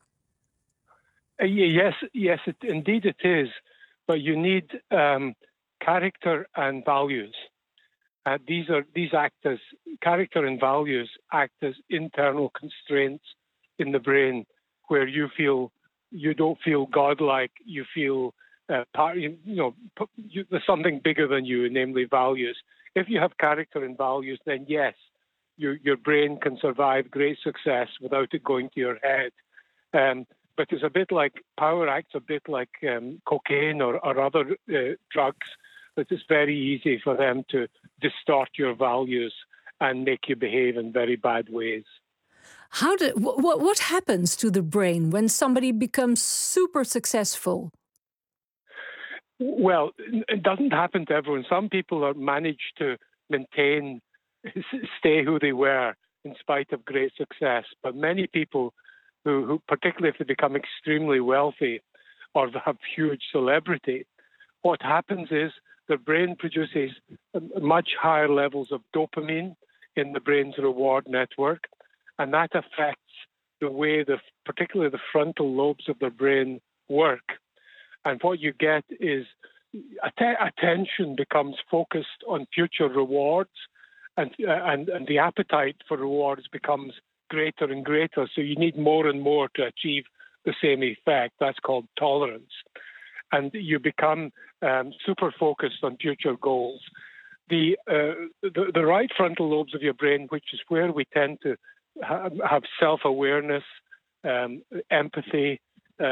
Yes, indeed it is. But you need character and values. These act as character and values act as internal constraints in the brain, where you don't feel godlike. You feel there's something bigger than you, namely values. if you have character and values, then yes, your brain can survive great success without it going to your head. But it's a bit like power acts, a bit like cocaine or other drugs. That it's very easy for them to distort your values and make you behave in very bad ways. What happens to the brain when somebody becomes super successful? Well, it doesn't happen to everyone. Some people manage to stay who they were in spite of great success. But many people who particularly if they become extremely wealthy or have huge celebrity, what happens is their brain produces much higher levels of dopamine in the brain's reward network, and that affects the way particularly the frontal lobes of their brain work. And what you get is attention becomes focused on future rewards, and the appetite for rewards becomes greater and greater. So you need more and more to achieve the same effect. That's called tolerance. And you become super focused on future goals. The right frontal lobes of your brain, which is where we tend to have self-awareness, empathy,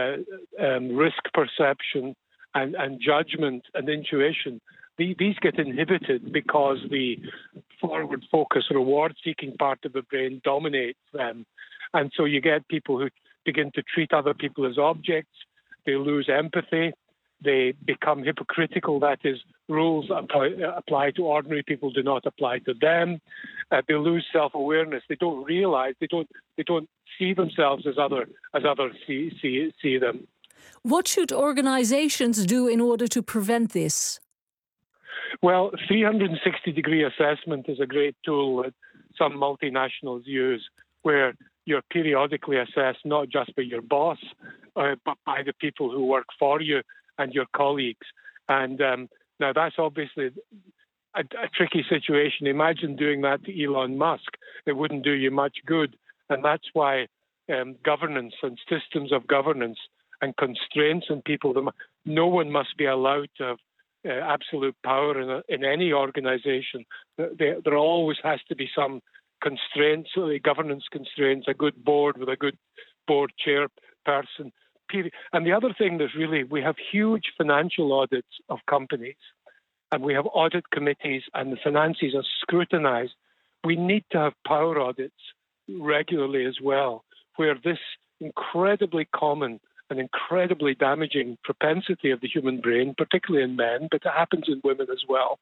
risk perception, and judgment and intuition, these get inhibited because the forward focus reward seeking part of the brain dominates them. And so you get people who begin to treat other people as objects, they lose empathy, they become hypocritical, that is, rules apply to ordinary people do not apply to them. They lose self-awareness. They don't realize, they don't see themselves as others see them. What should organizations do in order to prevent this? Well, 360-degree assessment is a great tool that some multinationals use, where you're periodically assessed not just by your boss, but by the people who work for you and your colleagues. And now that's obviously a tricky situation. Imagine doing that to Elon Musk. It wouldn't do you much good. And that's why governance and systems of governance and constraints on people, no one must be allowed to have absolute power in any organization. There always has to be some constraints, governance constraints, a good board with a good board chairperson. And the other thing is really we have huge financial audits of companies, and we have audit committees, and the finances are scrutinized. We need to have power audits regularly as well, where this incredibly common an incredibly damaging propensity of the human brain, particularly in men, but it happens in women as well,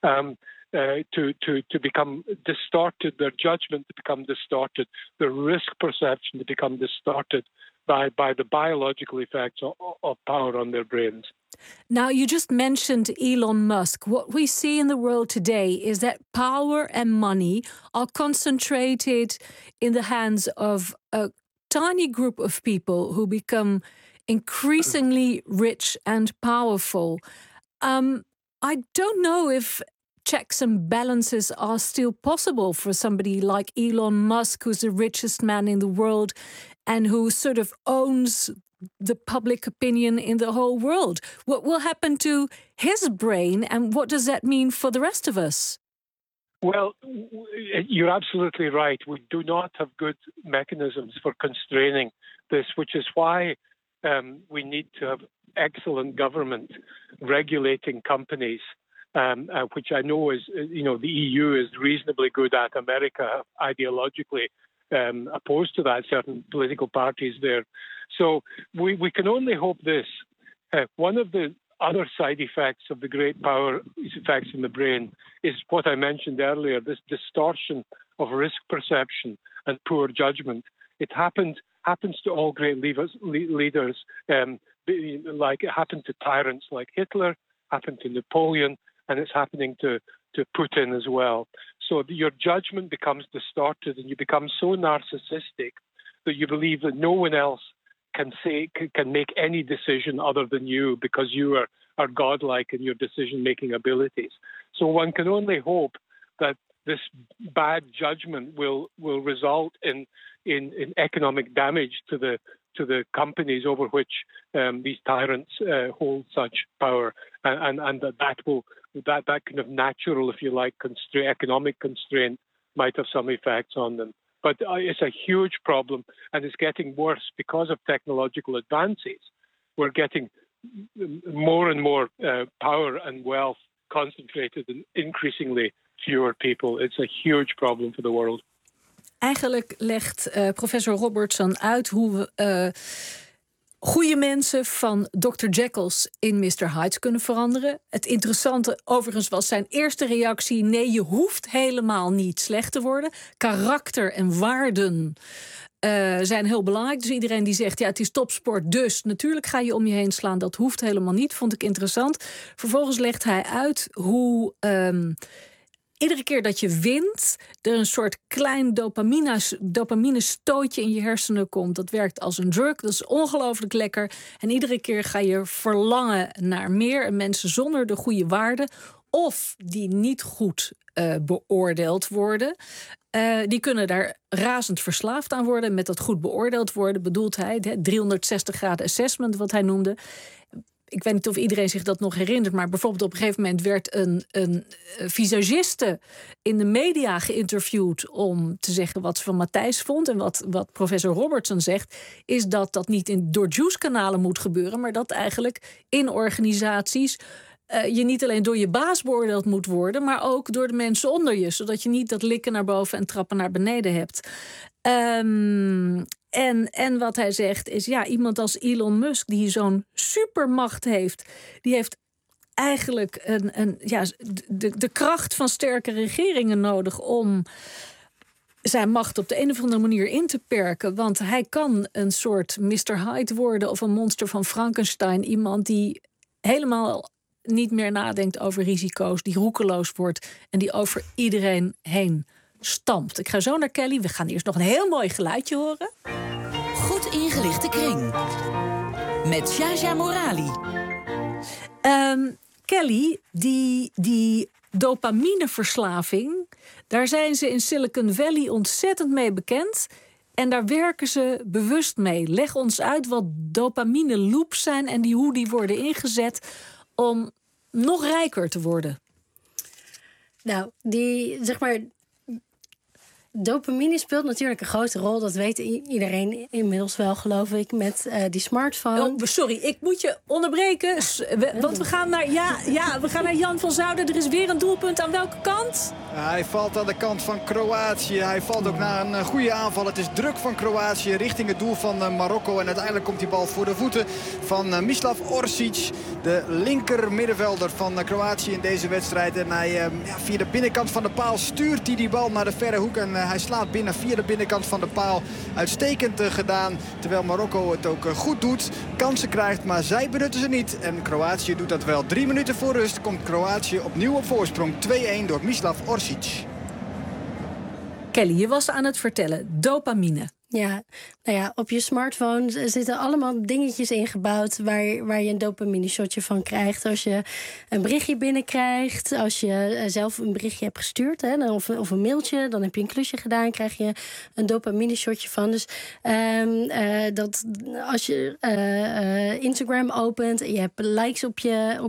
to become distorted, their judgment to become distorted, their risk perception to become distorted by the biological effects of power on their brains. Now, you just mentioned Elon Musk. What we see in the world today is that power and money are concentrated in the hands of a tiny group of people who become increasingly rich and powerful. I don't know if checks and balances are still possible for somebody like Elon Musk, who's the richest man in the world and who sort of owns the public opinion in the whole world. What will happen to his brain, and what does that mean for the rest of us? Well, you're absolutely right. We do not have good mechanisms for constraining this, which is why we need to have excellent government regulating companies, which I know is, the EU is reasonably good at. America ideologically opposed to that, certain political parties there. So we can only hope this. One of the other side effects of the great power effects in the brain is what I mentioned earlier, this distortion of risk perception and poor judgment. It happens to all great leaders, like it happened to tyrants like Hitler, happened to Napoleon, and it's happening to Putin as well. So your judgment becomes distorted and you become so narcissistic that you believe that no one else can make any decision other than you, because you are godlike in your decision-making abilities. So one can only hope that this bad judgment will result in economic damage to the companies over which these tyrants hold such power, and that will that kind of natural, if you like, economic constraint might have some effects on them. But it's a huge problem, and it's getting worse because of technological advances. We're getting more and more power and wealth concentrated in increasingly fewer people. It's a huge problem for the world. Eigenlijk legt professor Robertson uit hoe we goede mensen van Dr. Jekyll's in Mr. Hyde's kunnen veranderen. Het interessante overigens was zijn eerste reactie: nee, je hoeft helemaal niet slecht te worden. Karakter en waarden zijn heel belangrijk. Dus iedereen die zegt, ja, het is topsport, dus natuurlijk ga je om je heen slaan. Dat hoeft helemaal niet, vond ik interessant. Vervolgens legt hij uit hoe iedere keer dat je wint, er een soort klein dopamine stootje in je hersenen komt. Dat werkt als een drug, dat is ongelooflijk lekker. En iedere keer ga je verlangen naar meer. En mensen zonder de goede waarden, of die niet goed beoordeeld worden, die kunnen daar razend verslaafd aan worden. Met dat goed beoordeeld worden bedoelt hij 360 graden assessment, wat hij noemde. Ik weet niet of iedereen zich dat nog herinnert, maar bijvoorbeeld op een gegeven moment werd een visagiste in de media geïnterviewd om te zeggen wat ze van Matthijs vond. En wat professor Robertson zegt, is dat dat niet door juice-kanalen moet gebeuren, maar dat eigenlijk in organisaties je niet alleen door je baas beoordeeld moet worden, maar ook door de mensen onder je, zodat je niet dat likken naar boven en trappen naar beneden hebt. En wat hij zegt is, ja, iemand als Elon Musk, die zo'n supermacht heeft, die heeft eigenlijk de kracht van sterke regeringen nodig om zijn macht op de een of andere manier in te perken. Want hij kan een soort Mr. Hyde worden of een monster van Frankenstein. Iemand die helemaal niet meer nadenkt over risico's, die roekeloos wordt en die over iedereen heen stampt. Ik ga zo naar Kelly. We gaan eerst nog een heel mooi geluidje horen. Goed ingelichte kring. Met Jaja Morali. Kelly, die dopamineverslaving, daar zijn ze in Silicon Valley ontzettend mee bekend. En daar werken ze bewust mee. Leg ons uit wat dopamine loops zijn en hoe die worden ingezet om nog rijker te worden. Nou, dopamine speelt natuurlijk een grote rol. Dat weet iedereen inmiddels wel, geloof ik, met die smartphone. Oh, sorry, ik moet je onderbreken. Want we gaan naar Jan van Zouden. Er is weer een doelpunt. Aan welke kant? Hij valt aan de kant van Kroatië. Hij valt ook na een goede aanval. Het is druk van Kroatië richting het doel van Marokko. En uiteindelijk komt die bal voor de voeten van Mislav Orsic. De linker middenvelder van Kroatië in deze wedstrijd. En hij via de binnenkant van de paal stuurt hij die bal naar de verre hoek. En hij slaat binnen via de binnenkant van de paal. Uitstekend gedaan. Terwijl Marokko het ook goed doet. Kansen krijgt, maar zij benutten ze niet. En Kroatië doet dat wel. 3 minuten voor rust komt Kroatië opnieuw op voorsprong. 2-1 door Mislav Orsic. Kelly, je was aan het vertellen. Dopamine. Ja, nou ja, op je smartphone zitten allemaal dingetjes ingebouwd waar je een dopamine shotje van krijgt. Als je een berichtje binnenkrijgt, als je zelf een berichtje hebt gestuurd, hè, of een mailtje, dan heb je een klusje gedaan, krijg je een dopamine shotje van. Dus dat als je Instagram opent en je hebt likes op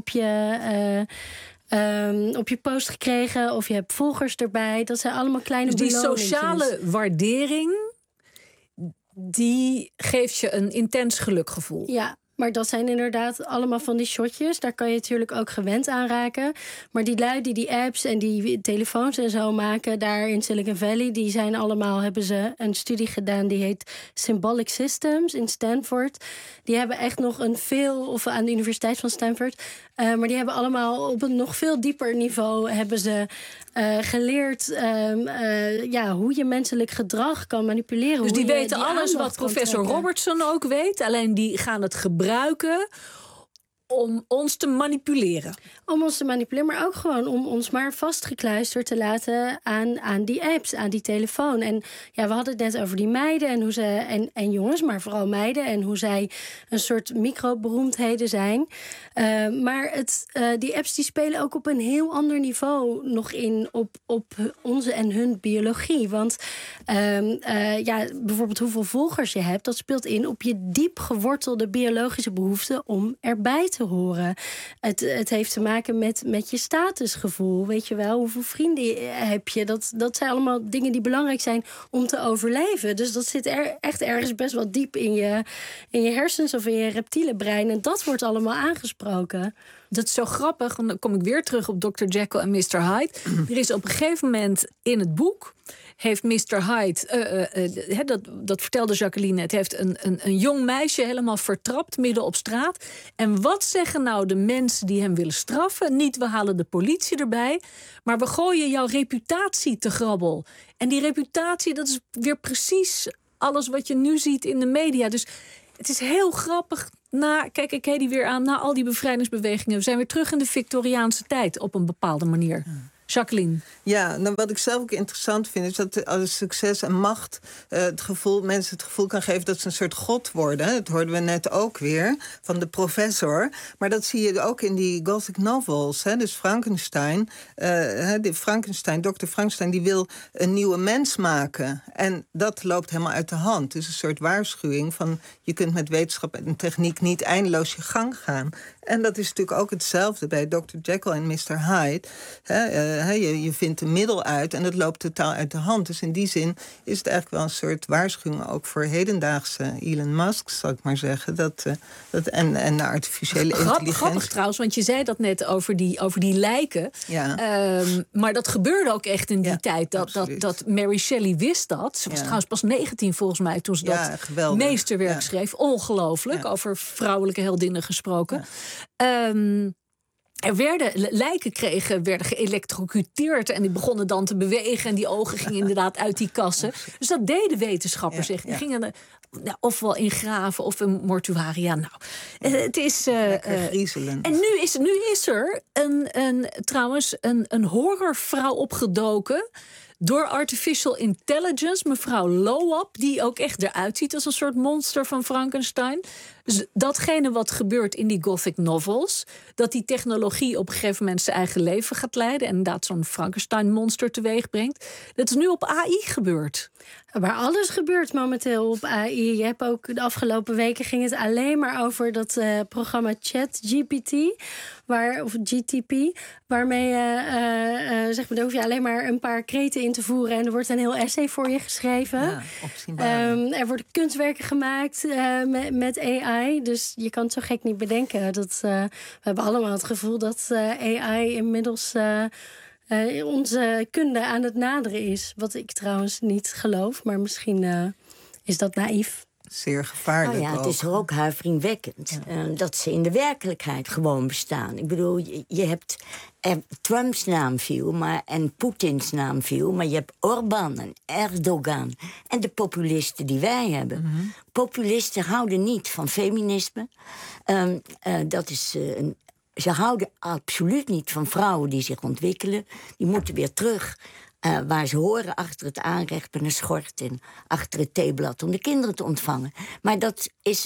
je post gekregen of je hebt volgers erbij, dat zijn allemaal kleine beloningen. Dus die sociale waardering, die geeft je een intens gelukgevoel. Ja, maar dat zijn inderdaad allemaal van die shotjes. Daar kan je natuurlijk ook gewend aan raken. Maar die lui die apps en die telefoons en zo maken daar in Silicon Valley, die zijn allemaal, hebben ze een studie gedaan die heet Symbolic Systems in Stanford. Die hebben echt nog of aan de Universiteit van Stanford. Maar die hebben allemaal op een nog veel dieper niveau hebben ze geleerd hoe je menselijk gedrag kan manipuleren. Dus die weten alles wat professor Robertson ook weet. Alleen die gaan het gebruiken om ons te manipuleren. Om ons te manipuleren, maar ook gewoon om ons maar vastgekluisterd te laten aan die apps, aan die telefoon. En ja, we hadden het net over die meiden en hoe ze en jongens, maar vooral meiden, en hoe zij een soort microberoemdheden zijn. Maar die apps die spelen ook op een heel ander niveau nog in op onze en hun biologie. Want bijvoorbeeld hoeveel volgers je hebt, dat speelt in op je diep gewortelde biologische behoefte om erbij te te horen. Het heeft te maken met je statusgevoel. Weet je wel, hoeveel vrienden heb je? Dat zijn allemaal dingen die belangrijk zijn om te overleven. Dus dat zit echt ergens best wel diep in je hersens of in je reptiele brein. En dat wordt allemaal aangesproken. Dat is zo grappig, want dan kom ik weer terug op Dr. Jekyll en Mr. Hyde. Er is op een gegeven moment in het boek... heeft Mr. Hyde, dat vertelde Jacqueline... het heeft een jong meisje helemaal vertrapt midden op straat. En wat zeggen nou de mensen die hem willen straffen? Niet, we halen de politie erbij, maar we gooien jouw reputatie te grabbel. En die reputatie, dat is weer precies alles wat je nu ziet in de media. Dus het is heel grappig. Kijk ik Hedy weer aan, na al die bevrijdingsbewegingen. We zijn weer terug in de Victoriaanse tijd op een bepaalde manier. Jacqueline. Ja, nou, wat ik zelf ook interessant vind... is dat als succes en macht mensen het gevoel kan geven... dat ze een soort god worden. Dat hoorden we net ook weer van de professor. Maar dat zie je ook in die gothic novels. Dus Frankenstein, Dr. Frankenstein... die wil een nieuwe mens maken. En dat loopt helemaal uit de hand. Dus een soort waarschuwing van... je kunt met wetenschap en techniek niet eindeloos je gang gaan. En dat is natuurlijk ook hetzelfde bij Dr. Jekyll en Mr. Hyde. Je vindt een middel uit en het loopt totaal uit de hand. Dus in die zin is het eigenlijk wel een soort waarschuwing... ook voor hedendaagse Elon Musk, zal ik maar zeggen. En de artificiële intelligentie. Grappig trouwens, want je zei dat net over die lijken. Ja. Maar dat gebeurde ook echt in die tijd. Dat Mary Shelley wist dat. Ze was trouwens pas 19 volgens mij toen ze dat meesterwerk schreef. Ongelooflijk, over vrouwelijke heldinnen gesproken. Lijken werden geëlektrocuteerd en die begonnen dan te bewegen en die ogen gingen inderdaad uit die kassen. Dus dat deden wetenschappers echt. Die gingen ofwel in graven of in mortuaria. Nou, het is griezelend. En nu is er trouwens een horrorvrouw opgedoken door artificial intelligence, mevrouw Loab, die ook echt eruit ziet als een soort monster van Frankenstein. Dus datgene wat gebeurt in die gothic novels, dat die technologie op een gegeven moment zijn eigen leven gaat leiden en inderdaad zo'n Frankenstein-monster teweeg brengt, dat is nu op AI gebeurd. Maar alles gebeurt momenteel op AI. Je hebt ook de afgelopen weken ging het alleen maar over dat programma ChatGPT, of GTP, waarmee zeg maar, daar hoef je alleen maar een paar kreten in te voeren en er wordt een heel essay voor je geschreven. Ja, er worden kunstwerken gemaakt met AI, dus je kan het zo gek niet bedenken. We hebben allemaal het gevoel dat AI inmiddels onze kunde aan het naderen is. Wat ik trouwens niet geloof, maar misschien is dat naïef. Zeer gevaarlijk. Nou ja, het is ook huiveringwekkend dat ze in de werkelijkheid gewoon bestaan. Ik bedoel, je hebt Trumps naam viel en Poetins naam viel, maar je hebt Orbán en Erdogan en de populisten die wij hebben. Mm-hmm. Populisten houden niet van feminisme. Ze houden absoluut niet van vrouwen die zich ontwikkelen. Die moeten weer terug waar ze horen, achter het aanrecht met een schort en achter het theeblad om de kinderen te ontvangen. Maar dat is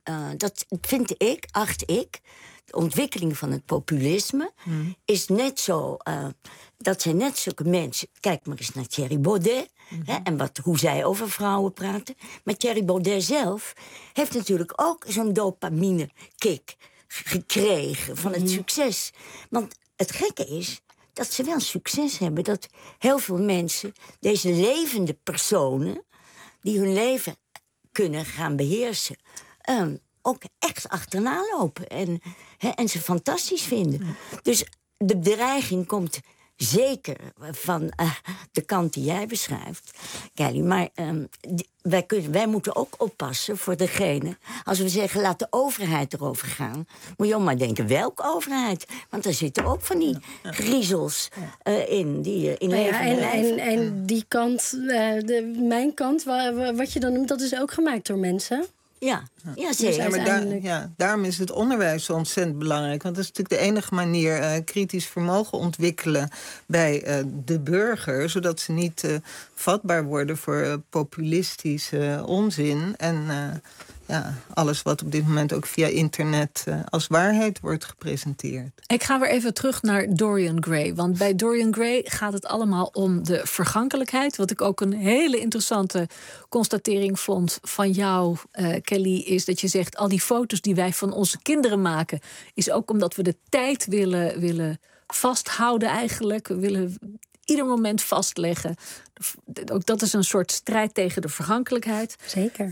acht ik, de ontwikkeling van het populisme is net zo. Dat zijn net zulke mensen. Kijk maar eens naar Thierry Baudet. En hoe zij over vrouwen praten. Maar Thierry Baudet zelf heeft natuurlijk ook zo'n dopamine-kick gekregen van het succes. Want het gekke is dat ze wel succes hebben. Dat heel veel mensen, deze levende personen, die hun leven kunnen gaan beheersen, ook echt achterna lopen. En ze fantastisch vinden. Dus de dreiging komt zeker van de kant die jij beschrijft, Kelly. Maar wij moeten ook oppassen voor degene. Als we zeggen, laat de overheid erover gaan, moet je ook maar denken, welke overheid? Want er zitten ook van die griezels in die in leven blijven. En die kant, mijn kant, wat je dan noemt, dat is ook gemaakt door mensen. Ja, zeker. Maar daarom is het onderwijs zo ontzettend belangrijk. Want dat is natuurlijk de enige manier kritisch vermogen ontwikkelen bij de burger, zodat ze niet vatbaar worden voor populistische onzin. En alles wat op dit moment ook via internet als waarheid wordt gepresenteerd. Ik ga weer even terug naar Dorian Gray. Want bij Dorian Gray gaat het allemaal om de vergankelijkheid. Wat ik ook een hele interessante constatering vond van jou, Kelly, is dat je zegt, al die foto's die wij van onze kinderen maken, is ook omdat we de tijd willen vasthouden eigenlijk. We willen ieder moment vastleggen. Ook dat is een soort strijd tegen de vergankelijkheid. Zeker.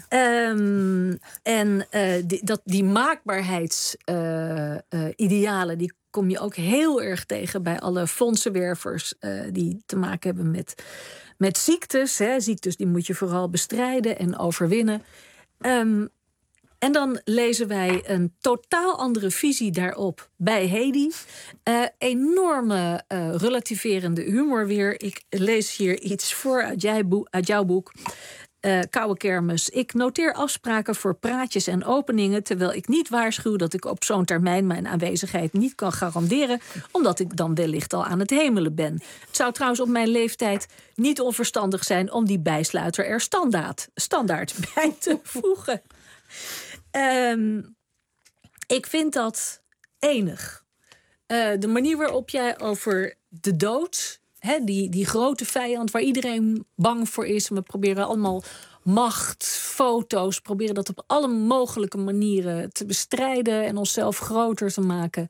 Die maakbaarheidsidealen, die kom je ook heel erg tegen bij alle fondsenwervers die te maken hebben met ziektes. Hè. Ziektes die moet je vooral bestrijden en overwinnen. En dan lezen wij een totaal andere visie daarop bij Hedy. Enorme relativerende humor weer. Ik lees hier iets voor uit jouw boek. Koude kermis. Ik noteer afspraken voor praatjes en openingen, terwijl ik niet waarschuw dat ik op zo'n termijn mijn aanwezigheid niet kan garanderen, omdat ik dan wellicht al aan het hemelen ben. Het zou trouwens op mijn leeftijd niet onverstandig zijn om die bijsluiter er standaard bij te voegen. Ik vind dat enig. De manier waarop jij over de dood, die grote vijand waar iedereen bang voor is. We proberen allemaal macht, foto's, proberen dat op alle mogelijke manieren te bestrijden en onszelf groter te maken.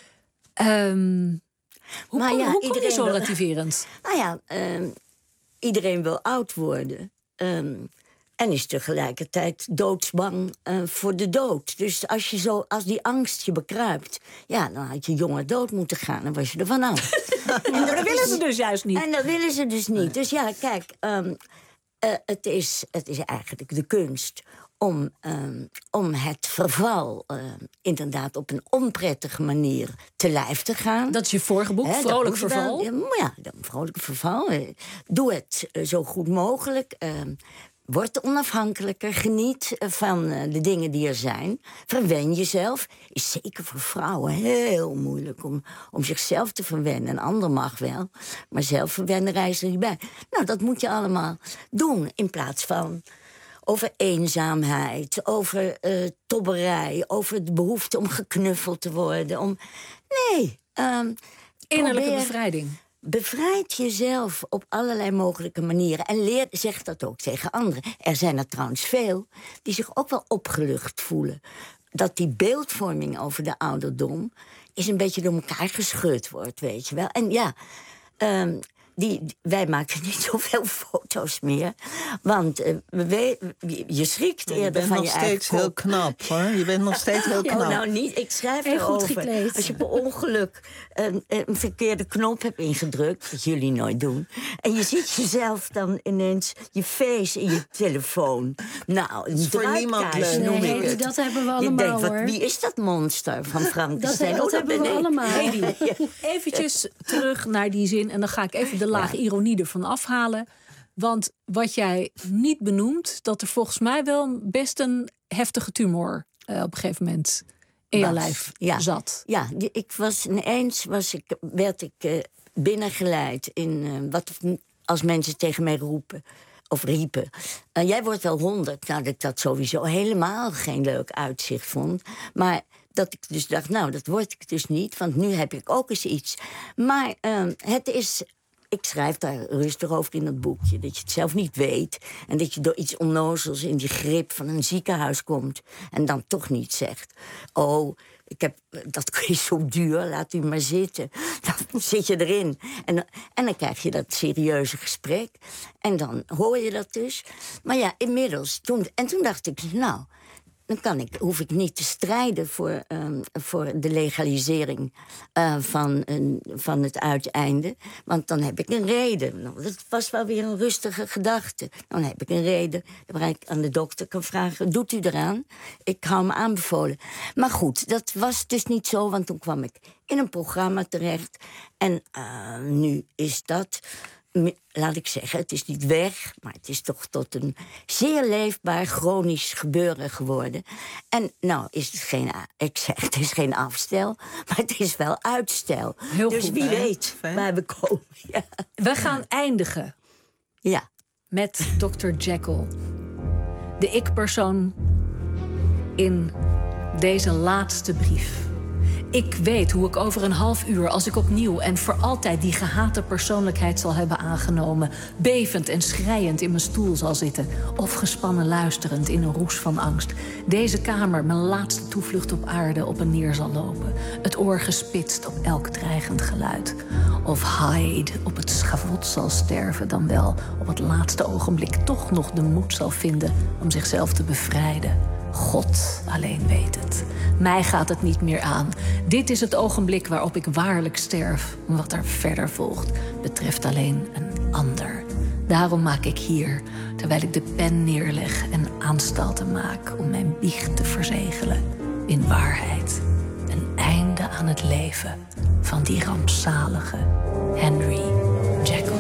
Hoe kom je zo relativerend? Iedereen wil oud worden. En is tegelijkertijd doodsbang voor de dood. Dus als die angst je bekruipt, dan had je jonger dood moeten gaan. Dan was je er vanaf. En dat willen ze dus juist niet. En dat willen ze dus niet. Dus ja, kijk, het is eigenlijk de kunst om het verval inderdaad op een onprettige manier te lijf te gaan. Dat is je vorige boek, Vrolijk Verval? Vrolijk Verval. Doe het zo goed mogelijk. Word onafhankelijker, geniet van de dingen die er zijn. Verwen jezelf. Is zeker voor vrouwen heel moeilijk om zichzelf te verwennen. Een ander mag wel, maar zelf verwennen reist er niet bij. Nou, dat moet je allemaal doen in plaats van over eenzaamheid, over tobberij, over de behoefte om geknuffeld te worden. Innerlijke bevrijding. Bevrijd jezelf op allerlei mogelijke manieren. En zeg dat ook tegen anderen. Er zijn er trouwens veel die zich ook wel opgelucht voelen. Dat die beeldvorming over de ouderdom is een beetje door elkaar geschud wordt, weet je wel. En ja, wij maken niet zoveel foto's meer. Want je schrikt eerder van je eigen Je bent nog steeds heel knap, hoor. Je bent nog steeds heel knap. Nou niet, ik schrijf erover. Als je per ongeluk een verkeerde knop hebt ingedrukt, wat jullie nooit doen, en je ziet jezelf dan ineens je face in je telefoon. Nou, een voor niemand leuk. Noem ik het. Dat hebben we allemaal, je denkt, hoor. Wie is dat monster van Frankenstein? Dat hebben we allemaal. Hedy, eventjes terug naar die zin, en dan ga ik even de laag ironie ervan afhalen. Want wat jij niet benoemt, dat er volgens mij wel best een heftige tumor op een gegeven moment in je lijf zat. Ja, werd ik binnengeleid in wat als mensen tegen mij roepen. Of riepen. Jij wordt wel 100. Nou, dat ik dat sowieso helemaal geen leuk uitzicht vond. Maar dat ik dus dacht, nou, dat word ik dus niet. Want nu heb ik ook eens iets. Maar het is... Ik schrijf daar rustig over in dat boekje. Dat je het zelf niet weet. En dat je door iets onnozels in die grip van een ziekenhuis komt. En dan toch niet zegt. Oh, dat is zo duur, laat u maar zitten. Dan zit je erin. En dan krijg je dat serieuze gesprek. En dan hoor je dat dus. Maar ja, inmiddels. Toen dacht ik, nou, dan hoef ik niet te strijden voor de legalisering van het uiteinde. Want dan heb ik een reden. Nou, dat was wel weer een rustige gedachte. Dan heb ik een reden waar ik aan de dokter kan vragen, doet u eraan? Ik hou me aanbevolen. Maar goed, dat was dus niet zo, want toen kwam ik in een programma terecht. En nu is dat... Laat ik zeggen, het is niet weg, maar het is toch tot een zeer leefbaar chronisch gebeuren geworden. En nou is het het is geen afstel, maar het is wel uitstel. Heel dus goed, wie weet waar we komen. Ja. We gaan eindigen met Dr. Jekyll. De ik-persoon in deze laatste brief. Ik weet hoe ik over een half uur, als ik opnieuw en voor altijd die gehate persoonlijkheid zal hebben aangenomen, bevend en schreiend in mijn stoel zal zitten, of gespannen luisterend in een roes van angst, deze kamer, mijn laatste toevlucht op aarde, op en neer zal lopen, het oor gespitst op elk dreigend geluid. Of Hyde op het schavot zal sterven, dan wel op het laatste ogenblik toch nog de moed zal vinden om zichzelf te bevrijden. God alleen weet het. Mij gaat het niet meer aan. Dit is het ogenblik waarop ik waarlijk sterf. Wat er verder volgt, betreft alleen een ander. Daarom maak ik hier, terwijl ik de pen neerleg en aanstalten maak om mijn biecht te verzegelen, in waarheid een einde aan het leven van die rampzalige Henry Jekyll.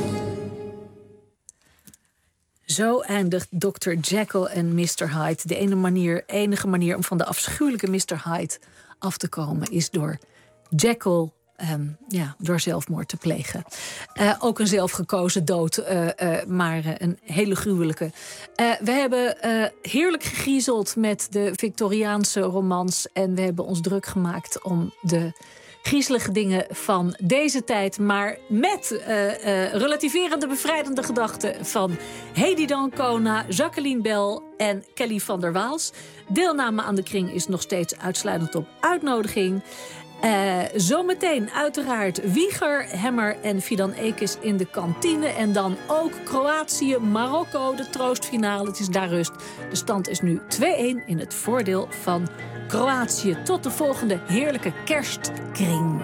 Zo eindigt Dr. Jekyll en Mr. Hyde. De enige manier om van de afschuwelijke Mr. Hyde af te komen is door Jekyll door zelfmoord te plegen. Ook een zelfgekozen dood, maar een hele gruwelijke. We hebben heerlijk gegriezeld met de Victoriaanse romans en we hebben ons druk gemaakt om de griezelige dingen van deze tijd, maar met relativerende, bevrijdende gedachten van Hedy d'Ancona, Jacqueline Bell en Kelly van der Waals. Deelname aan de kring is nog steeds uitsluitend op uitnodiging. Zometeen uiteraard Wieger, Hemmer en Fidan Ekes in de kantine. En dan ook Kroatië, Marokko, de troostfinale. Het is daar rust. De stand is nu 2-1 in het voordeel van Kroatië. Tot de volgende heerlijke kerstkring.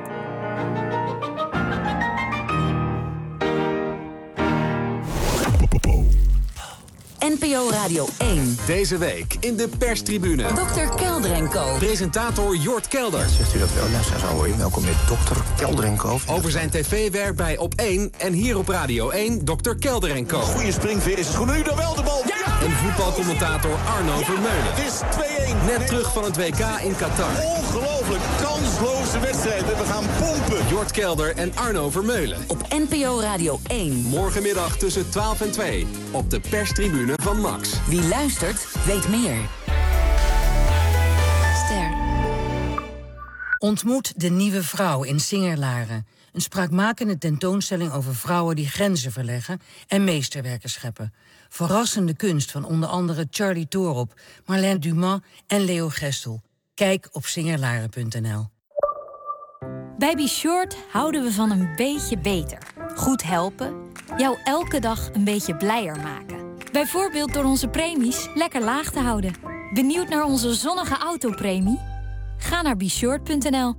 NPO Radio 1. Deze week in de perstribune. Dr. Kelder & Co. Presentator Jort Kelder. Zegt u dat wel? Nou, zo hoor je. Welkom met Dr. Kelder & Co. Over zijn tv-werk bij Op1 en hier op Radio 1 Dr. Kelder & Co. Goeie springveer is het goed. Nu dan wel de bal. Ja! En voetbalcommentator Arno Vermeulen. Het is 2-1. Net terug van het WK in Qatar. Ongelooflijk kansloze wedstrijd. We gaan pompen. Jort Kelder en Arno Vermeulen. Op NPO Radio 1. Morgenmiddag tussen 12 en 2 op de perstribune van Max. Wie luistert, weet meer. Ster. Ontmoet de nieuwe vrouw in Singerlaren. Een spraakmakende tentoonstelling over vrouwen die grenzen verleggen en meesterwerken scheppen. Verrassende kunst van onder andere Charlie Toorop, Marlène Dumas en Leo Gestel. Kijk op singerlaren.nl. Bij Be Short houden we van een beetje beter. Goed helpen, jou elke dag een beetje blijer maken. Bijvoorbeeld door onze premies lekker laag te houden. Benieuwd naar onze zonnige autopremie? Ga naar beshort.nl.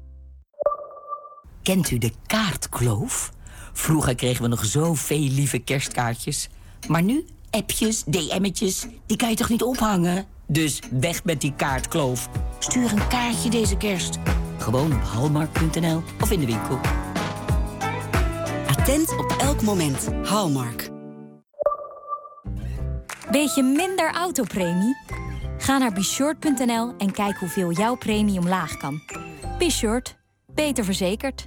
Kent u de kaartkloof? Vroeger kregen we nog zoveel lieve kerstkaartjes. Maar nu, appjes, DM'tjes, die kan je toch niet ophangen? Dus weg met die kaartkloof. Stuur een kaartje deze kerst. Gewoon op hallmark.nl of in de winkel. Attent op elk moment. Hallmark. Beetje minder autopremie? Ga naar beshort.nl en kijk hoeveel jouw premie omlaag kan. Be Short. Beter verzekerd.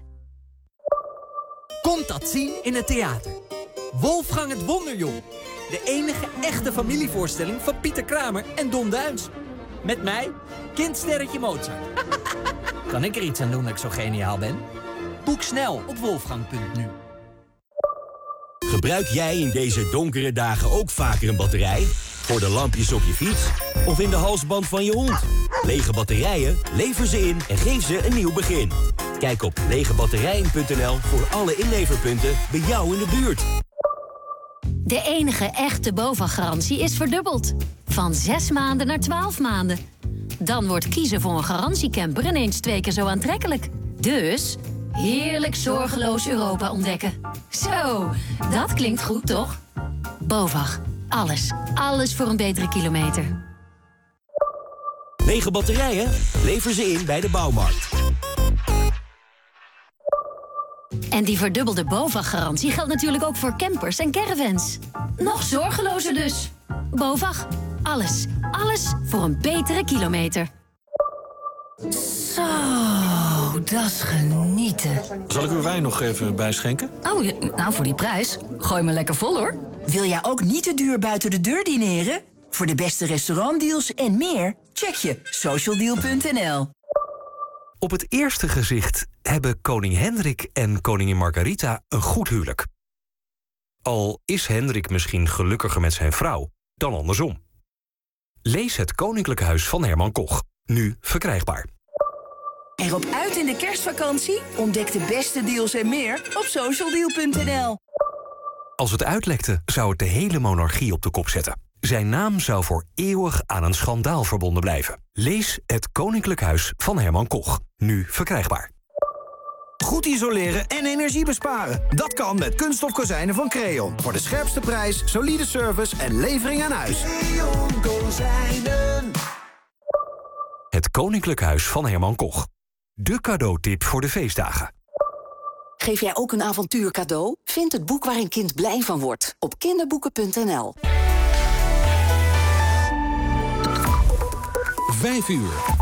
Komt dat zien in het theater. Wolfgang het Wonderjong. De enige echte familievoorstelling van Pieter Kramer en Don Duins. Met mij, kindsterretje Mozart. Kan ik er iets aan doen dat ik zo geniaal ben? Boek snel op wolfgang.nu. Gebruik jij in deze donkere dagen ook vaker een batterij? Voor de lampjes op je fiets? Of in de halsband van je hond? Lege batterijen? Lever ze in en geef ze een nieuw begin. Kijk op legebatterijen.nl voor alle inleverpunten bij jou in de buurt. De enige echte BOVAG-garantie is verdubbeld. Van 6 maanden naar 12 maanden. Dan wordt kiezen voor een garantiecamper ineens 2 keer zo aantrekkelijk. Dus heerlijk zorgeloos Europa ontdekken. Zo, dat klinkt goed, toch? BOVAG. Alles voor een betere kilometer. Lege batterijen? Lever ze in bij de bouwmarkt. En die verdubbelde BOVAG-garantie geldt natuurlijk ook voor campers en caravans. Nog zorgelozer dus. BOVAG. Alles voor een betere kilometer. Zo, dat is genieten. Zal ik uw wijn nog even bijschenken? Oh, nou voor die prijs. Gooi me lekker vol, hoor. Wil jij ook niet te duur buiten de deur dineren? Voor de beste restaurantdeals en meer, Check je socialdeal.nl. Op het eerste gezicht hebben koning Hendrik en koningin Margarita een goed huwelijk. Al is Hendrik misschien gelukkiger met zijn vrouw dan andersom. Lees Het Koninklijk Huis van Herman Koch. Nu verkrijgbaar. Erop uit in de kerstvakantie? Ontdek de beste deals en meer op socialdeal.nl. Als het uitlekte, zou het de hele monarchie op de kop zetten. Zijn naam zou voor eeuwig aan een schandaal verbonden blijven. Lees Het Koninklijk Huis van Herman Koch. Nu verkrijgbaar. Goed isoleren en energie besparen. Dat kan met kunststof kozijnen van Creon. Voor de scherpste prijs, solide service en levering aan huis. Creon Kozijnen. Het Koninklijk Huis van Herman Koch. De cadeautip voor de feestdagen. Geef jij ook een avontuur cadeau? Vind het boek waar een kind blij van wordt op kinderboeken.nl. 5 uur.